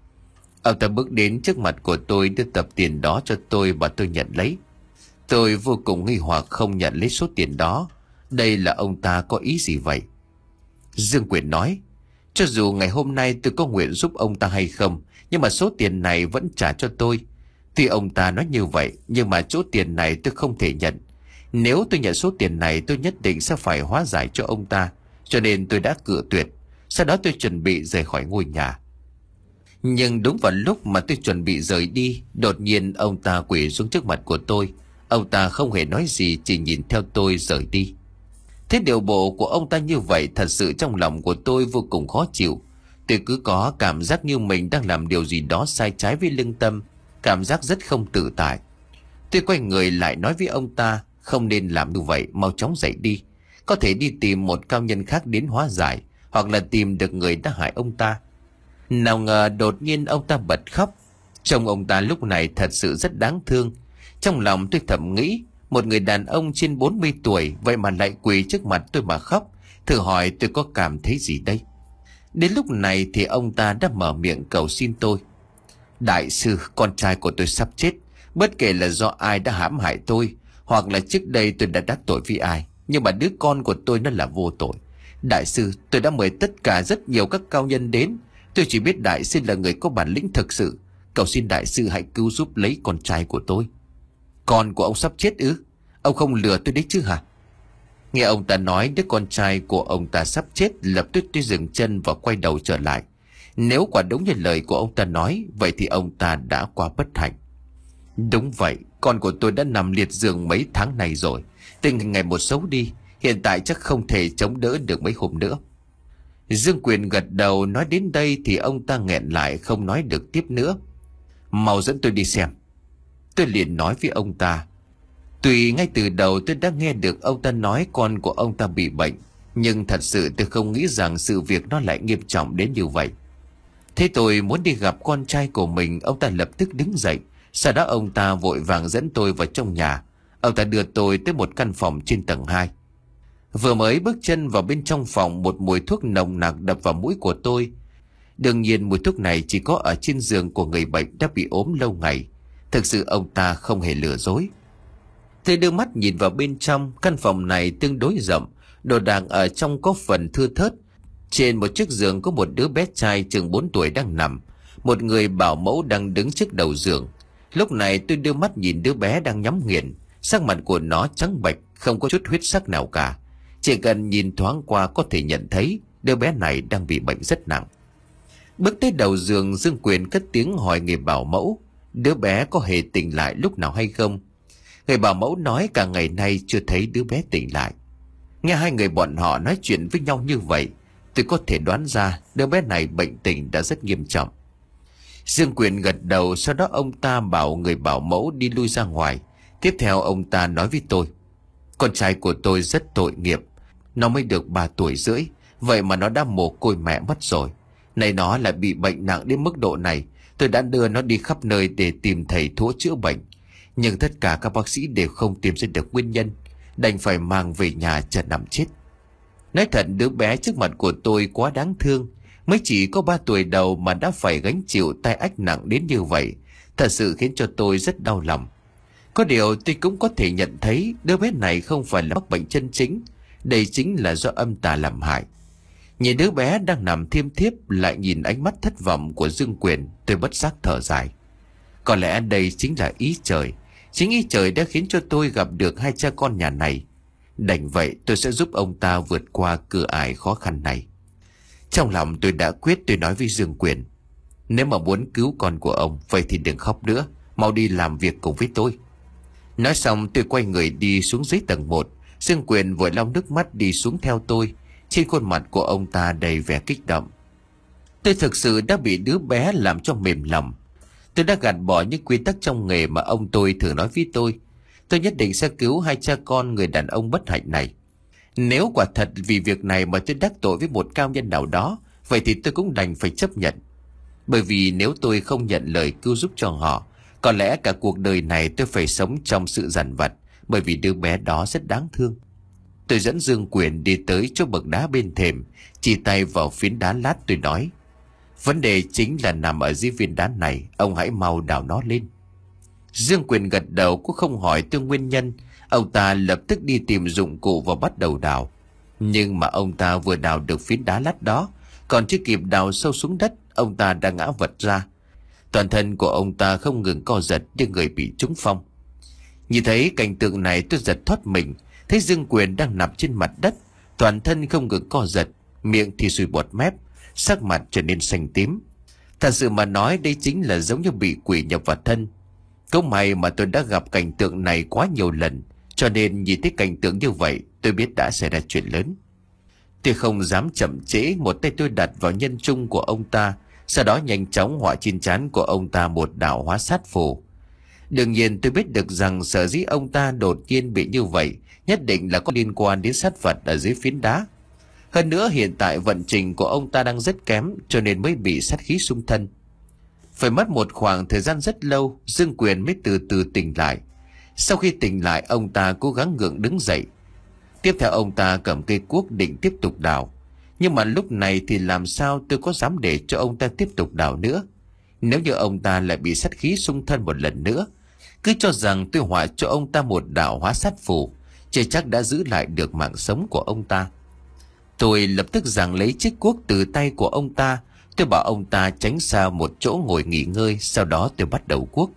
Ông ta bước đến trước mặt của tôi, đưa tập tiền đó cho tôi và tôi nhận lấy. Tôi vô cùng nghi hoặc không nhận lấy số tiền đó. Đây là ông ta có ý gì vậy? Dương Quyền nói: Cho dù ngày hôm nay tôi có nguyện giúp ông ta hay không, nhưng mà số tiền này vẫn trả cho tôi. Tuy ông ta nói như vậy, nhưng mà số tiền này tôi không thể nhận. Nếu tôi nhận số tiền này, tôi nhất định sẽ phải hóa giải cho ông ta. Cho nên tôi đã cự tuyệt. Sau đó tôi chuẩn bị rời khỏi ngôi nhà. Nhưng đúng vào lúc mà tôi chuẩn bị rời đi, đột nhiên ông ta quỳ xuống trước mặt của tôi. Ông ta không hề nói gì, chỉ nhìn theo tôi rời đi. Thế điều bộ của ông ta như vậy, thật sự trong lòng của tôi vô cùng khó chịu. Tôi cứ có cảm giác như mình đang làm điều gì đó sai trái với lương tâm, cảm giác rất không tự tại. Tôi quay người lại nói với ông ta, không nên làm như vậy, mau chóng dậy đi. Có thể đi tìm một cao nhân khác đến hóa giải, hoặc là tìm được người đã hại ông ta. Nào ngờ đột nhiên ông ta bật khóc. Trông ông ta lúc này thật sự rất đáng thương. Trong lòng tôi thầm nghĩ, một người đàn ông trên bốn mươi tuổi vậy mà lại quỳ trước mặt tôi mà khóc. Thử hỏi tôi có cảm thấy gì đây? Đến lúc này thì ông ta đã mở miệng cầu xin tôi. Đại sư, con trai của tôi sắp chết. Bất kể là do ai đã hãm hại tôi, hoặc là trước đây tôi đã đắc tội với ai, nhưng mà đứa con của tôi nó là vô tội. Đại sư, tôi đã mời tất cả rất nhiều các cao nhân đến. Tôi chỉ biết đại sư là người có bản lĩnh thực sự. Cầu xin đại sư hãy cứu giúp lấy con trai của tôi. Con của ông sắp chết ư? Ông không lừa tôi đấy chứ hả? Nghe ông ta nói đứa con trai của ông ta sắp chết, lập tức tôi dừng chân và quay đầu trở lại. Nếu quả đúng như lời của ông ta nói, vậy thì ông ta đã qua bất hạnh. Đúng vậy, con của tôi đã nằm liệt giường mấy tháng này rồi. Tình hình ngày một xấu đi, hiện tại chắc không thể chống đỡ được mấy hôm nữa. Dương Quyền gật đầu. Nói đến đây thì ông ta nghẹn lại, không nói được tiếp nữa. Mau dẫn tôi đi xem. Tôi liền nói với ông ta. Tuy ngay từ đầu tôi đã nghe được ông ta nói con của ông ta bị bệnh, nhưng thật sự tôi không nghĩ rằng sự việc nó lại nghiêm trọng đến như vậy. Thế tôi muốn đi gặp con trai của mình, ông ta lập tức đứng dậy. Sau đó ông ta vội vàng dẫn tôi vào trong nhà. Ông ta đưa tôi tới một căn phòng trên tầng hai. Vừa mới bước chân vào bên trong phòng, một mùi thuốc nồng nặc đập vào mũi của tôi. Đương nhiên mùi thuốc này chỉ có ở trên giường của người bệnh đã bị ốm lâu ngày. Thực sự ông ta không hề lừa dối. Tôi đưa mắt nhìn vào bên trong. Căn phòng này tương đối rộng, đồ đạc ở trong có phần thưa thớt. Trên một chiếc giường có một đứa bé trai chừng bốn tuổi đang nằm. Một người bảo mẫu đang đứng trước đầu giường. Lúc này tôi đưa mắt nhìn đứa bé đang nhắm nghiền. Sắc mặt của nó trắng bệch, không có chút huyết sắc nào cả. Chỉ cần nhìn thoáng qua có thể nhận thấy đứa bé này đang bị bệnh rất nặng. Bước tới đầu giường, Dương Quyền cất tiếng hỏi người bảo mẫu đứa bé có hề tỉnh lại lúc nào hay không. Người bảo mẫu nói cả ngày nay chưa thấy đứa bé tỉnh lại. Nghe hai người bọn họ nói chuyện với nhau như vậy, tôi có thể đoán ra đứa bé này bệnh tình đã rất nghiêm trọng. Dương Quyền gật đầu. Sau đó ông ta bảo người bảo mẫu đi lui ra ngoài. Tiếp theo ông ta nói với tôi. Con trai của tôi rất tội nghiệp. Nó mới được ba tuổi rưỡi, vậy mà nó đã mồ côi mẹ mất rồi. Này nó lại bị bệnh nặng đến mức độ này. Tôi đã đưa nó đi khắp nơi để tìm thầy thuốc chữa bệnh, nhưng tất cả các bác sĩ đều không tìm ra được nguyên nhân, đành phải mang về nhà chờ nằm chết. Nói thật, đứa bé trước mặt của tôi quá đáng thương. Mới chỉ có ba tuổi đầu mà đã phải gánh chịu tai ách nặng đến như vậy, thật sự khiến cho tôi rất đau lòng. Có điều tôi cũng có thể nhận thấy đứa bé này không phải là mắc bệnh chân chính. Đây chính là do âm tà làm hại. Nhìn đứa bé đang nằm thiêm thiếp, lại nhìn ánh mắt thất vọng của Dương Quyền, tôi bất giác thở dài. Có lẽ đây chính là ý trời. Chính ý trời đã khiến cho tôi gặp được hai cha con nhà này. Đành vậy tôi sẽ giúp ông ta vượt qua cửa ải khó khăn này. Trong lòng tôi đã quyết, tôi nói với Dương Quyền. Nếu mà muốn cứu con của ông, vậy thì đừng khóc nữa, mau đi làm việc cùng với tôi. Nói xong tôi quay người đi xuống dưới tầng một. Dương Quyền vội lau nước mắt đi xuống theo tôi. Trên khuôn mặt của ông ta đầy vẻ kích động. Tôi thực sự đã bị đứa bé làm cho mềm lòng. Tôi đã gạt bỏ những quy tắc trong nghề mà ông tôi thường nói với tôi. Tôi nhất định sẽ cứu hai cha con người đàn ông bất hạnh này. Nếu quả thật vì việc này mà tôi đắc tội với một cao nhân nào đó, vậy thì tôi cũng đành phải chấp nhận. Bởi vì nếu tôi không nhận lời cứu giúp cho họ, có lẽ cả cuộc đời này tôi phải sống trong sự dằn vặt, bởi vì đứa bé đó rất đáng thương. Tôi dẫn Dương Quyền đi tới chỗ bậc đá bên thềm, chỉ tay vào phiến đá lát, tôi nói. Vấn đề chính là nằm ở dưới viên đá này, ông hãy mau đào nó lên. Dương Quyền gật đầu, cũng không hỏi tôi nguyên nhân. Ông ta lập tức đi tìm dụng cụ và bắt đầu đào. Nhưng mà ông ta vừa đào được phiến đá lát đó, còn chưa kịp đào sâu xuống đất, ông ta đã ngã vật ra. Toàn thân của ông ta không ngừng co giật như người bị trúng phong. Nhìn thấy cảnh tượng này, tôi giật thoát mình. Thấy Dương Quyền đang nằm trên mặt đất, toàn thân không ngừng co giật, miệng thì sùi bọt mép, sắc mặt trở nên xanh tím. Thật sự mà nói, đây chính là giống như bị quỷ nhập vào thân. Câu may mà tôi đã gặp cảnh tượng này quá nhiều lần, cho nên nhìn thấy cảnh tượng như vậy, tôi biết đã xảy ra chuyện lớn. Tôi không dám chậm trễ, một tay tôi đặt vào nhân trung của ông ta, sau đó nhanh chóng họa trên trán của ông ta một đạo hóa sát phù. Đương nhiên tôi biết được rằng sở dĩ ông ta đột nhiên bị như vậy nhất định là có liên quan đến sát vật ở dưới phiến đá. Hơn nữa hiện tại vận trình của ông ta đang rất kém, cho nên mới bị sát khí xung thân. Phải mất một khoảng thời gian rất lâu, Dương Quyền mới từ từ tỉnh lại. Sau khi tỉnh lại, ông ta cố gắng gượng đứng dậy. Tiếp theo ông ta cầm cây cuốc định tiếp tục đào. Nhưng mà lúc này thì làm sao tôi có dám để cho ông ta tiếp tục đào nữa. Nếu như ông ta lại bị sát khí xung thân một lần nữa, cứ cho rằng tôi họa cho ông ta một đạo hóa sát phù, chưa chắc đã giữ lại được mạng sống của ông ta. Tôi lập tức giằng lấy chiếc cuốc từ tay của ông ta. Tôi bảo ông ta tránh xa một chỗ ngồi nghỉ ngơi. Sau đó tôi bắt đầu cuốc.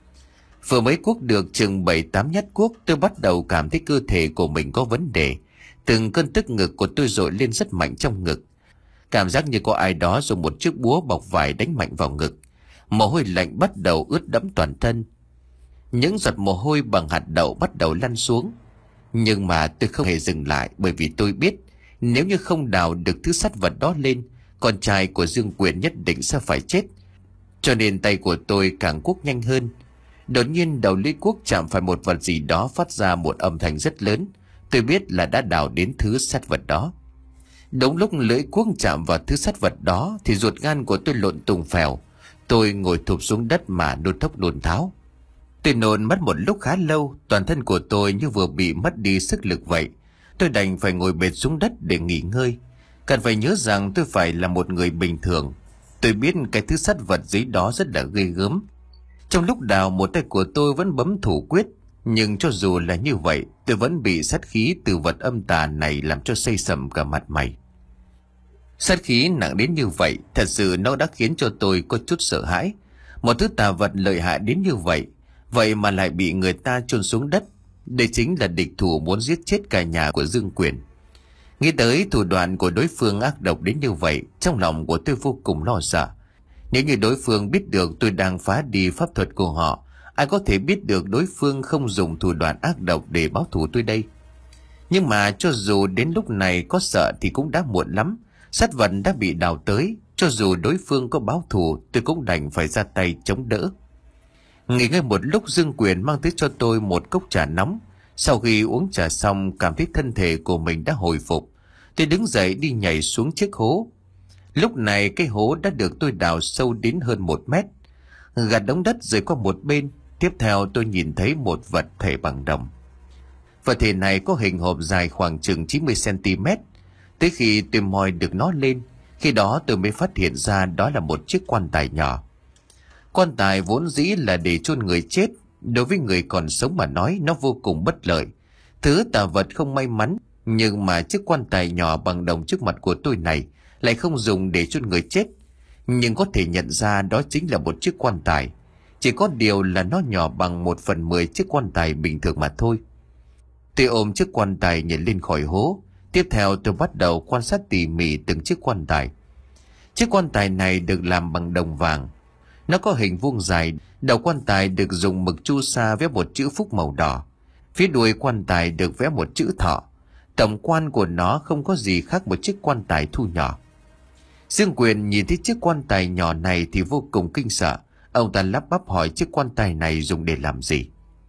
Vừa mới cuốc được chừng bảy tám nhát cuốc, tôi bắt đầu cảm thấy cơ thể của mình có vấn đề. Từng cơn tức ngực của tôi dội lên rất mạnh trong ngực. Cảm giác như có ai đó dùng một chiếc búa bọc vải đánh mạnh vào ngực. Mồ hôi lạnh bắt đầu ướt đẫm toàn thân. Những giọt mồ hôi bằng hạt đậu bắt đầu lăn xuống. Nhưng mà tôi không hề dừng lại, bởi vì tôi biết nếu như không đào được thứ sắt vật đó lên, con trai của Dương Quyền nhất định sẽ phải chết. Cho nên tay của tôi càng cuốc nhanh hơn. Đột nhiên đầu lưỡi cuốc chạm phải một vật gì đó, phát ra một âm thanh rất lớn. Tôi biết là đã đào đến thứ sắt vật đó. Đúng lúc lưỡi cuốc chạm vào thứ sắt vật đó thì ruột gan của tôi lộn tùng phèo. Tôi ngồi thụp xuống đất mà nôn thốc nôn tháo. Tôi nôn mất một lúc khá lâu, toàn thân của tôi như vừa bị mất đi sức lực vậy. Tôi đành phải ngồi bệt xuống đất để nghỉ ngơi. Cần phải nhớ rằng tôi phải là một người bình thường. Tôi biết cái thứ sắt vật dưới đó rất là ghê gớm. Trong lúc đào, một tay của tôi vẫn bấm thủ quyết. Nhưng cho dù là như vậy, tôi vẫn bị sát khí từ vật âm tà này làm cho xây sầm cả mặt mày. Sát khí nặng đến như vậy, thật sự nó đã khiến cho tôi có chút sợ hãi. Một thứ tà vật lợi hại đến như vậy, vậy mà lại bị người ta chôn xuống đất. Đây chính là địch thủ muốn giết chết cả nhà của Dương Quyền. Nghĩ tới thủ đoạn của đối phương ác độc đến như vậy, trong lòng của tôi vô cùng lo sợ. Nếu như đối phương biết được tôi đang phá đi pháp thuật của họ, ai có thể biết được đối phương không dùng thủ đoạn ác độc để báo thù tôi đây. Nhưng mà cho dù đến lúc này có sợ thì cũng đã muộn lắm. Sát vật đã bị đào tới, cho dù đối phương có báo thù, tôi cũng đành phải ra tay chống đỡ. Nghỉ ngơi một lúc, Dương Quyền mang tới cho tôi một cốc trà nóng. Sau khi uống trà xong, cảm thấy thân thể của mình đã hồi phục. Tôi đứng dậy đi nhảy xuống chiếc hố. Lúc này cái hố đã được tôi đào sâu đến hơn một mét. Gạt đống đất rời qua một bên. Tiếp theo tôi nhìn thấy một vật thể bằng đồng. Vật thể này có hình hộp dài khoảng chừng chín mươi xăng ti mét. Tới khi tôi moi được nó lên, khi đó tôi mới phát hiện ra đó là một chiếc quan tài nhỏ. Quan tài vốn dĩ là để chôn người chết. Đối với người còn sống mà nói, nó vô cùng bất lợi. Thứ tà vật không may mắn. Nhưng mà chiếc quan tài nhỏ bằng đồng trước mặt của tôi này lại không dùng để chôn người chết. Nhưng có thể nhận ra đó chính là một chiếc quan tài. Chỉ có điều là nó nhỏ bằng một phần mười chiếc quan tài bình thường mà thôi. Tôi ôm chiếc quan tài nhảy lên khỏi hố. Tiếp theo tôi bắt đầu quan sát tỉ mỉ từng chiếc quan tài. Chiếc quan tài này được làm bằng đồng vàng. Nó có hình vuông dài. Đầu quan tài được dùng mực chu sa vẽ một chữ phúc màu đỏ. Phía đuôi quan tài được vẽ một chữ thọ. Tổng quan của nó không có gì khác một chiếc quan tài thu nhỏ. Dương Quyền nhìn thấy chiếc quan tài nhỏ này thì vô cùng kinh sợ. Ông ta lắp bắp hỏi chiếc quan tài này dùng để làm gì.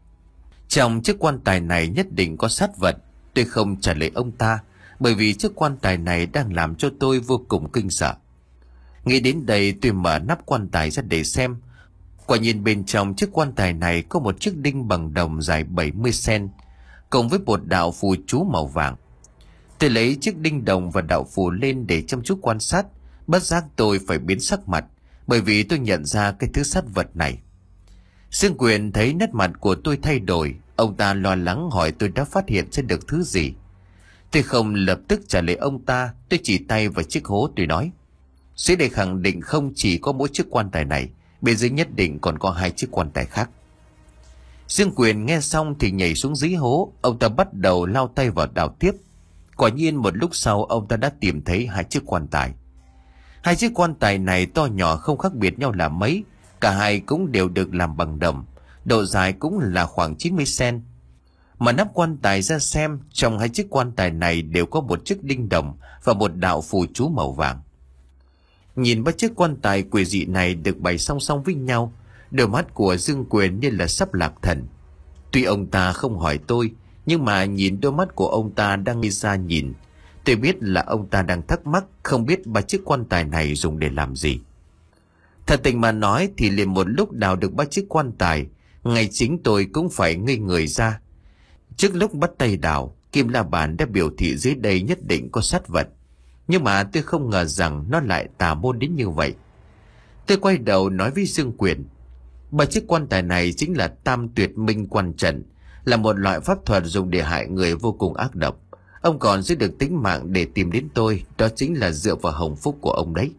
Trong chiếc quan tài này nhất định có sát vật. Tôi không trả lời ông ta, bởi vì chiếc quan tài này đang làm cho tôi vô cùng kinh sợ. Nghĩ đến đây, tôi mở nắp quan tài ra để xem. Quả nhiên bên trong chiếc quan tài này có một chiếc đinh bằng đồng dài bảy mươi xăng ti mét, cùng với một đạo phù chú màu vàng. Tôi lấy chiếc đinh đồng và đạo phù lên để chăm chú quan sát. Bất giác tôi phải biến sắc mặt, bởi vì tôi nhận ra cái thứ sát vật này. Dương Quyền thấy nét mặt của tôi thay đổi. Ông ta lo lắng hỏi tôi đã phát hiện ra được thứ gì. Tôi không lập tức trả lời ông ta. Tôi chỉ tay vào chiếc hố, tôi nói: dưới đây khẳng định không chỉ có mỗi chiếc quan tài này, bên dưới nhất định còn có hai chiếc quan tài khác. Dương Quyền nghe xong thì nhảy xuống dưới hố. Ông ta bắt đầu lao tay vào đào tiếp. Quả nhiên một lúc sau, ông ta đã tìm thấy hai chiếc quan tài. Hai chiếc quan tài này to nhỏ không khác biệt nhau là mấy. Cả hai cũng đều được làm bằng đồng. Độ dài cũng là khoảng chín mươi xăng ti mét. Mở nắp quan tài ra xem, trong hai chiếc quan tài này đều có một chiếc đinh đồng và một đạo phù chú màu vàng. Nhìn ba chiếc quan tài quỷ dị này được bày song song với nhau, đôi mắt của Dương Quyền như là sắp lạc thần. Tuy ông ta không hỏi tôi, nhưng mà nhìn đôi mắt của ông ta đang ngây ra nhìn, tôi biết là ông ta đang thắc mắc không biết ba chiếc quan tài này dùng để làm gì. Thật tình mà nói thì liền một lúc đào được ba chiếc quan tài, ngay chính tôi cũng phải ngây người ra. Trước lúc bắt tay đào, Kim La Bàn đã biểu thị dưới đây nhất định có sát vật, nhưng mà tôi không ngờ rằng nó lại tà môn đến như vậy. Tôi quay đầu nói với Dương Quyền, ba chiếc quan tài này chính là Tam Tuyệt Minh Quan Trận, là một loại pháp thuật dùng để hại người vô cùng ác độc. Ông còn giữ được tính mạng để tìm đến tôi, đó chính là dựa vào hồng phúc của ông đấy.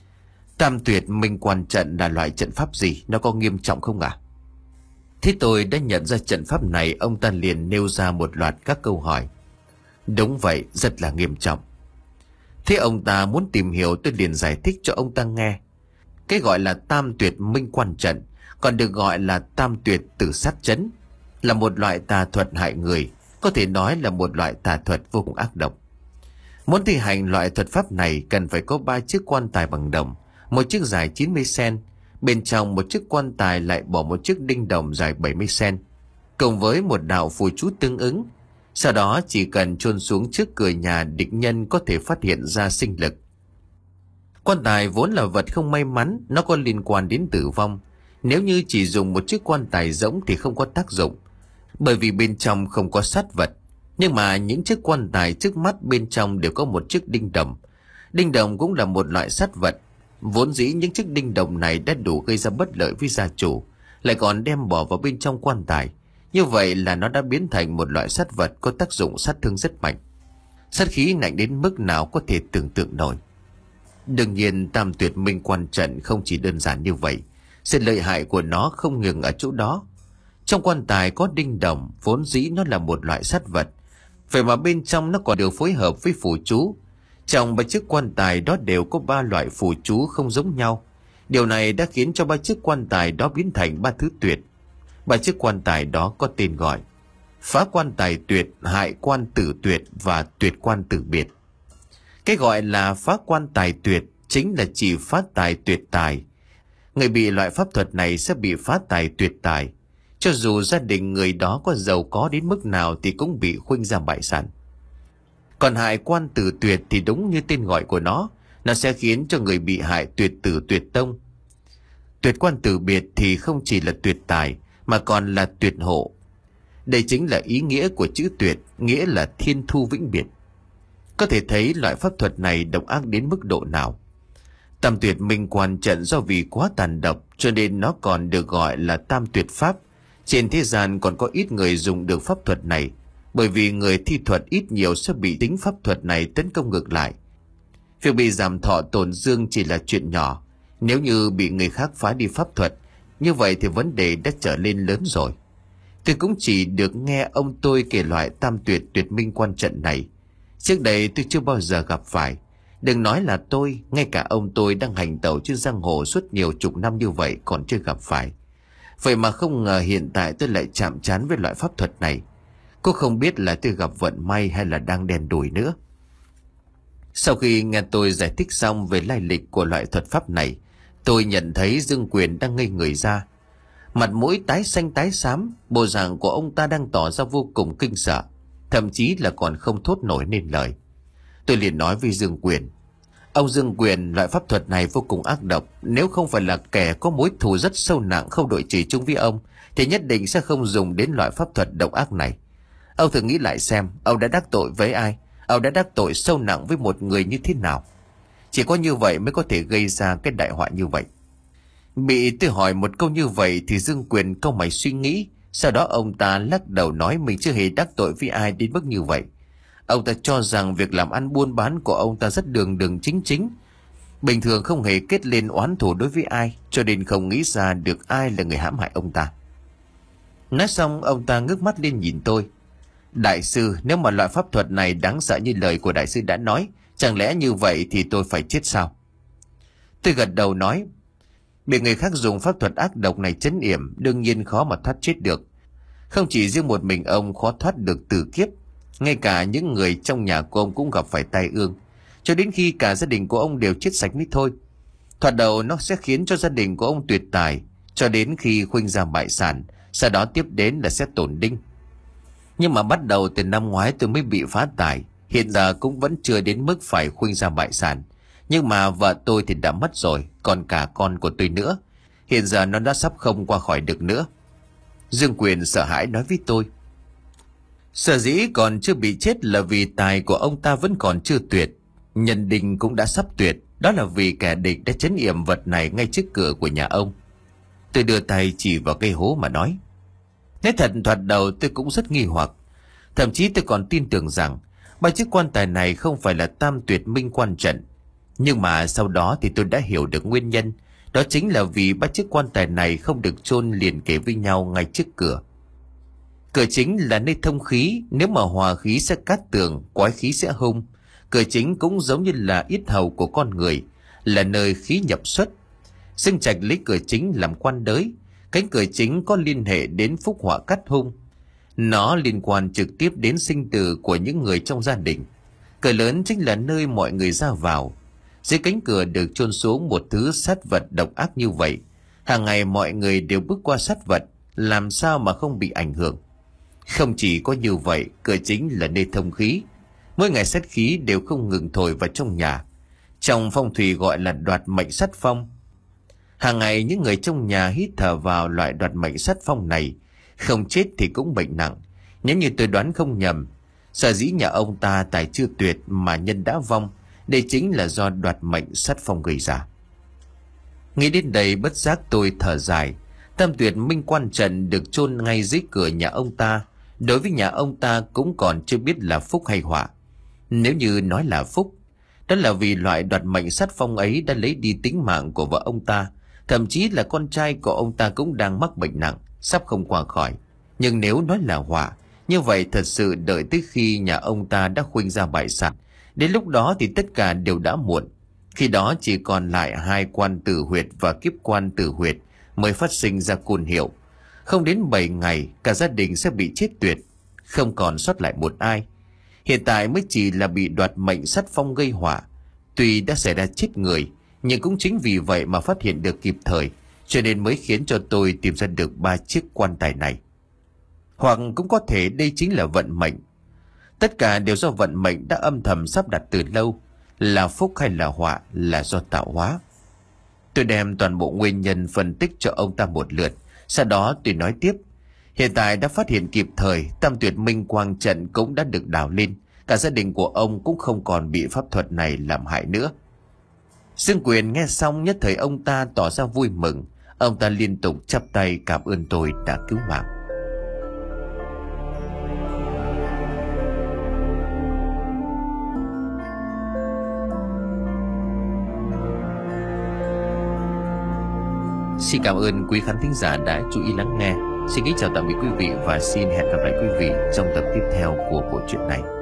Tam Tuyệt Minh Quan Trận là loại trận pháp gì? Nó có nghiêm trọng không ạ? À? Thế tôi đã nhận ra trận pháp này, ông ta liền nêu ra một loạt các câu hỏi. Đúng vậy, rất là nghiêm trọng. Thế ông ta muốn tìm hiểu, tôi liền giải thích cho ông ta nghe. Cái gọi là Tam Tuyệt Minh Quan Trận, còn được gọi là Tam Tuyệt Tử Sát Chấn, là một loại tà thuật hại người, có thể nói là một loại tà thuật vô cùng ác độc. Muốn thi hành loại thuật pháp này cần phải có ba chiếc quan tài bằng đồng, một chiếc dài chín mươi xăng-ti-mét, bên trong một chiếc quan tài lại bỏ một chiếc đinh đồng dài bảy mươi xăng-ti-mét, cùng với một đạo phù chú tương ứng. Sau đó chỉ cần chôn xuống trước cửa nhà địch nhân có thể phát hiện ra sinh lực. Quan tài vốn là vật không may mắn, nó có liên quan đến tử vong. Nếu như chỉ dùng một chiếc quan tài rỗng thì không có tác dụng, bởi vì bên trong không có sát vật. Nhưng mà những chiếc quan tài trước mắt bên trong đều có một chiếc đinh đồng. Đinh đồng cũng là một loại sát vật. Vốn dĩ những chiếc đinh đồng này đã đủ gây ra bất lợi với gia chủ, lại còn đem bỏ vào bên trong quan tài. Như vậy là nó đã biến thành một loại sát vật có tác dụng sát thương rất mạnh. Sát khí nặng đến mức nào có thể tưởng tượng nổi. Đương nhiên Tam Tuyệt Minh Quan Trận không chỉ đơn giản như vậy. Sự lợi hại của nó không ngừng ở chỗ đó. Trong quan tài có đinh đồng, vốn dĩ nó là một loại sát vật, vậy mà bên trong nó còn được phối hợp với phù chú. Trong ba chiếc quan tài đó đều có ba loại phù chú không giống nhau. Điều này đã khiến cho ba chiếc quan tài đó biến thành ba thứ tuyệt. Ba chiếc quan tài đó có tên gọi: Phá Quan Tài Tuyệt, Hại Quan Tử Tuyệt và Tuyệt Quan Tử Biệt. Cái gọi là phá quan tài tuyệt chính là chỉ phá tài tuyệt tài. Người bị loại pháp thuật này sẽ bị phá tài tuyệt tài. Cho dù gia đình người đó có giàu có đến mức nào thì cũng bị khuynh ra bại sản. Còn hại quan tử tuyệt thì đúng như tên gọi của nó, nó sẽ khiến cho người bị hại tuyệt tử tuyệt tông. Tuyệt quan tử biệt thì không chỉ là tuyệt tài mà còn là tuyệt hộ. Đây chính là ý nghĩa của chữ tuyệt, nghĩa là thiên thu vĩnh biệt. Có thể thấy loại pháp thuật này độc ác đến mức độ nào. Tam Tuyệt Minh Quan Trận do vì quá tàn độc cho nên nó còn được gọi là Tam Tuyệt Pháp. Trên thế gian còn có ít người dùng được pháp thuật này, bởi vì người thi thuật ít nhiều sẽ bị tính pháp thuật này tấn công ngược lại. Việc bị giảm thọ tổn dương chỉ là chuyện nhỏ, nếu như bị người khác phá đi pháp thuật, như vậy thì vấn đề đã trở lên lớn rồi. Tôi cũng chỉ được nghe ông tôi kể loại Tam Tuyệt Tuyệt Minh Quan Trận này. Trước đây tôi chưa bao giờ gặp phải. Đừng nói là tôi, ngay cả ông tôi đang hành tẩu trên giang hồ suốt nhiều chục năm như vậy còn chưa gặp phải. Vậy mà không ngờ hiện tại tôi lại chạm trán với loại pháp thuật này. Cô không biết là tôi gặp vận may hay là đang đen đủi nữa. Sau khi nghe tôi giải thích xong về lai lịch của loại thuật pháp này, tôi nhận thấy Dương Quyền đang ngây người ra. Mặt mũi tái xanh tái xám, bộ dạng của ông ta đang tỏ ra vô cùng kinh sợ, thậm chí là còn không thốt nổi nên lời. Tôi liền nói với Dương Quyền: Ông Dương Quyền, loại pháp thuật này vô cùng ác độc. Nếu không phải là kẻ có mối thù rất sâu nặng không đội trời chung với ông, thì nhất định sẽ không dùng đến loại pháp thuật độc ác này. Ông thử nghĩ lại xem, ông đã đắc tội với ai? Ông đã đắc tội sâu nặng với một người như thế nào? Chỉ có như vậy mới có thể gây ra cái đại họa như vậy. Bị tôi hỏi một câu như vậy thì Dương Quyền cau mày suy nghĩ. Sau đó ông ta lắc đầu nói mình chưa hề đắc tội với ai đến mức như vậy. Ông ta cho rằng việc làm ăn buôn bán của ông ta rất đường đường chính chính, bình thường không hề kết lên oán thù đối với ai, cho nên không nghĩ ra được ai là người hãm hại ông ta. Nói xong ông ta ngước mắt lên nhìn tôi: Đại sư, nếu mà loại pháp thuật này đáng sợ như lời của đại sư đã nói, chẳng lẽ như vậy thì tôi phải chết sao? Tôi gật đầu nói: Bị người khác dùng pháp thuật ác độc này trấn yểm, đương nhiên khó mà thoát chết được. Không chỉ riêng một mình ông khó thoát được tử kiếp, ngay cả những người trong nhà của ông cũng gặp phải tai ương, cho đến khi cả gia đình của ông đều chết sạch mới thôi. Thoạt đầu nó sẽ khiến cho gia đình của ông tuyệt tài, cho đến khi khuynh ra bại sản, sau đó tiếp đến là sẽ tổn đinh. Nhưng mà bắt đầu từ năm ngoái tôi mới bị phá tài, hiện giờ cũng vẫn chưa đến mức phải khuynh ra bại sản. Nhưng mà vợ tôi thì đã mất rồi, còn cả con của tôi nữa. Hiện giờ nó đã sắp không qua khỏi được nữa. Dương Quyền sợ hãi nói với tôi. Sở dĩ còn chưa bị chết là vì tài của ông ta vẫn còn chưa tuyệt. Nhân đình cũng đã sắp tuyệt. Đó là vì kẻ địch đã trấn yểm vật này ngay trước cửa của nhà ông. Tôi đưa tay chỉ vào cây hố mà nói. Nói thật, thoạt đầu tôi cũng rất nghi hoặc. Thậm chí tôi còn tin tưởng rằng ba chiếc quan tài này không phải là tam tuyệt minh quan trận. Nhưng mà sau đó thì tôi đã hiểu được nguyên nhân. Đó chính là vì ba chiếc quan tài này không được chôn liền kề với nhau ngay trước cửa. Cửa chính là nơi thông khí, nếu mà hòa khí sẽ cát tường, quái khí sẽ hung. Cửa chính cũng giống như là yết hầu của con người, là nơi khí nhập xuất. Dương Trạch lấy cửa chính làm quan đới. Cánh cửa chính có liên hệ đến phúc họa cát hung. Nó liên quan trực tiếp đến sinh tử của những người trong gia đình. Cửa lớn chính là nơi mọi người ra vào. Dưới cánh cửa được chôn xuống một thứ sát vật độc ác như vậy. Hàng ngày mọi người đều bước qua sát vật, làm sao mà không bị ảnh hưởng. Không chỉ có như vậy, cửa chính là nơi thông khí. Mỗi ngày sát khí đều không ngừng thổi vào trong nhà. Trong phong thủy gọi là đoạt mệnh sát phong. Hàng ngày những người trong nhà hít thở vào loại đoạt mệnh sát phong này, không chết thì cũng bệnh nặng. Nếu như tôi đoán không nhầm, sở dĩ nhà ông ta tài chưa tuyệt mà nhân đã vong, đây chính là do đoạt mệnh sát phong gây ra. Nghĩ đến đây bất giác tôi thở dài. Tam tuyệt minh quan trận được chôn ngay dưới cửa nhà ông ta. Đối với nhà ông ta cũng còn chưa biết là phúc hay họa. Nếu như nói là phúc, đó là vì loại đoạt mệnh sát phong ấy đã lấy đi tính mạng của vợ ông ta. Thậm chí là con trai của ông ta cũng đang mắc bệnh nặng, sắp không qua khỏi. Nhưng nếu nói là họa, như vậy thật sự đợi tới khi nhà ông ta đã khuynh ra bại sản. Đến lúc đó thì tất cả đều đã muộn. Khi đó chỉ còn lại hai quan tử huyệt và kiếp quan tử huyệt mới phát sinh ra côn hiệu. Không đến bảy ngày, cả gia đình sẽ bị chết tuyệt, không còn sót lại một ai. Hiện tại mới chỉ là bị đoạt mệnh sát phong gây họa. Tuy đã xảy ra chết người, nhưng cũng chính vì vậy mà phát hiện được kịp thời, cho nên mới khiến cho tôi tìm ra được ba chiếc quan tài này. Hoặc cũng có thể đây chính là vận mệnh. Tất cả đều do vận mệnh đã âm thầm sắp đặt từ lâu. Là phúc hay là họa là do tạo hóa. Tôi đem toàn bộ nguyên nhân phân tích cho ông ta một lượt. Sau đó tôi nói tiếp. Hiện tại đã phát hiện kịp thời, tam tuyệt minh quang trận cũng đã được đào lên. Cả gia đình của ông cũng không còn bị pháp thuật này làm hại nữa. Dương Quyền nghe xong nhất thời ông ta tỏ ra vui mừng. Ông ta liên tục chắp tay cảm ơn tôi đã cứu mạng. Xin cảm ơn quý khán thính giả đã chú ý lắng nghe. Xin kính chào tạm biệt quý vị và xin hẹn gặp lại quý vị trong tập tiếp theo của bộ truyện này.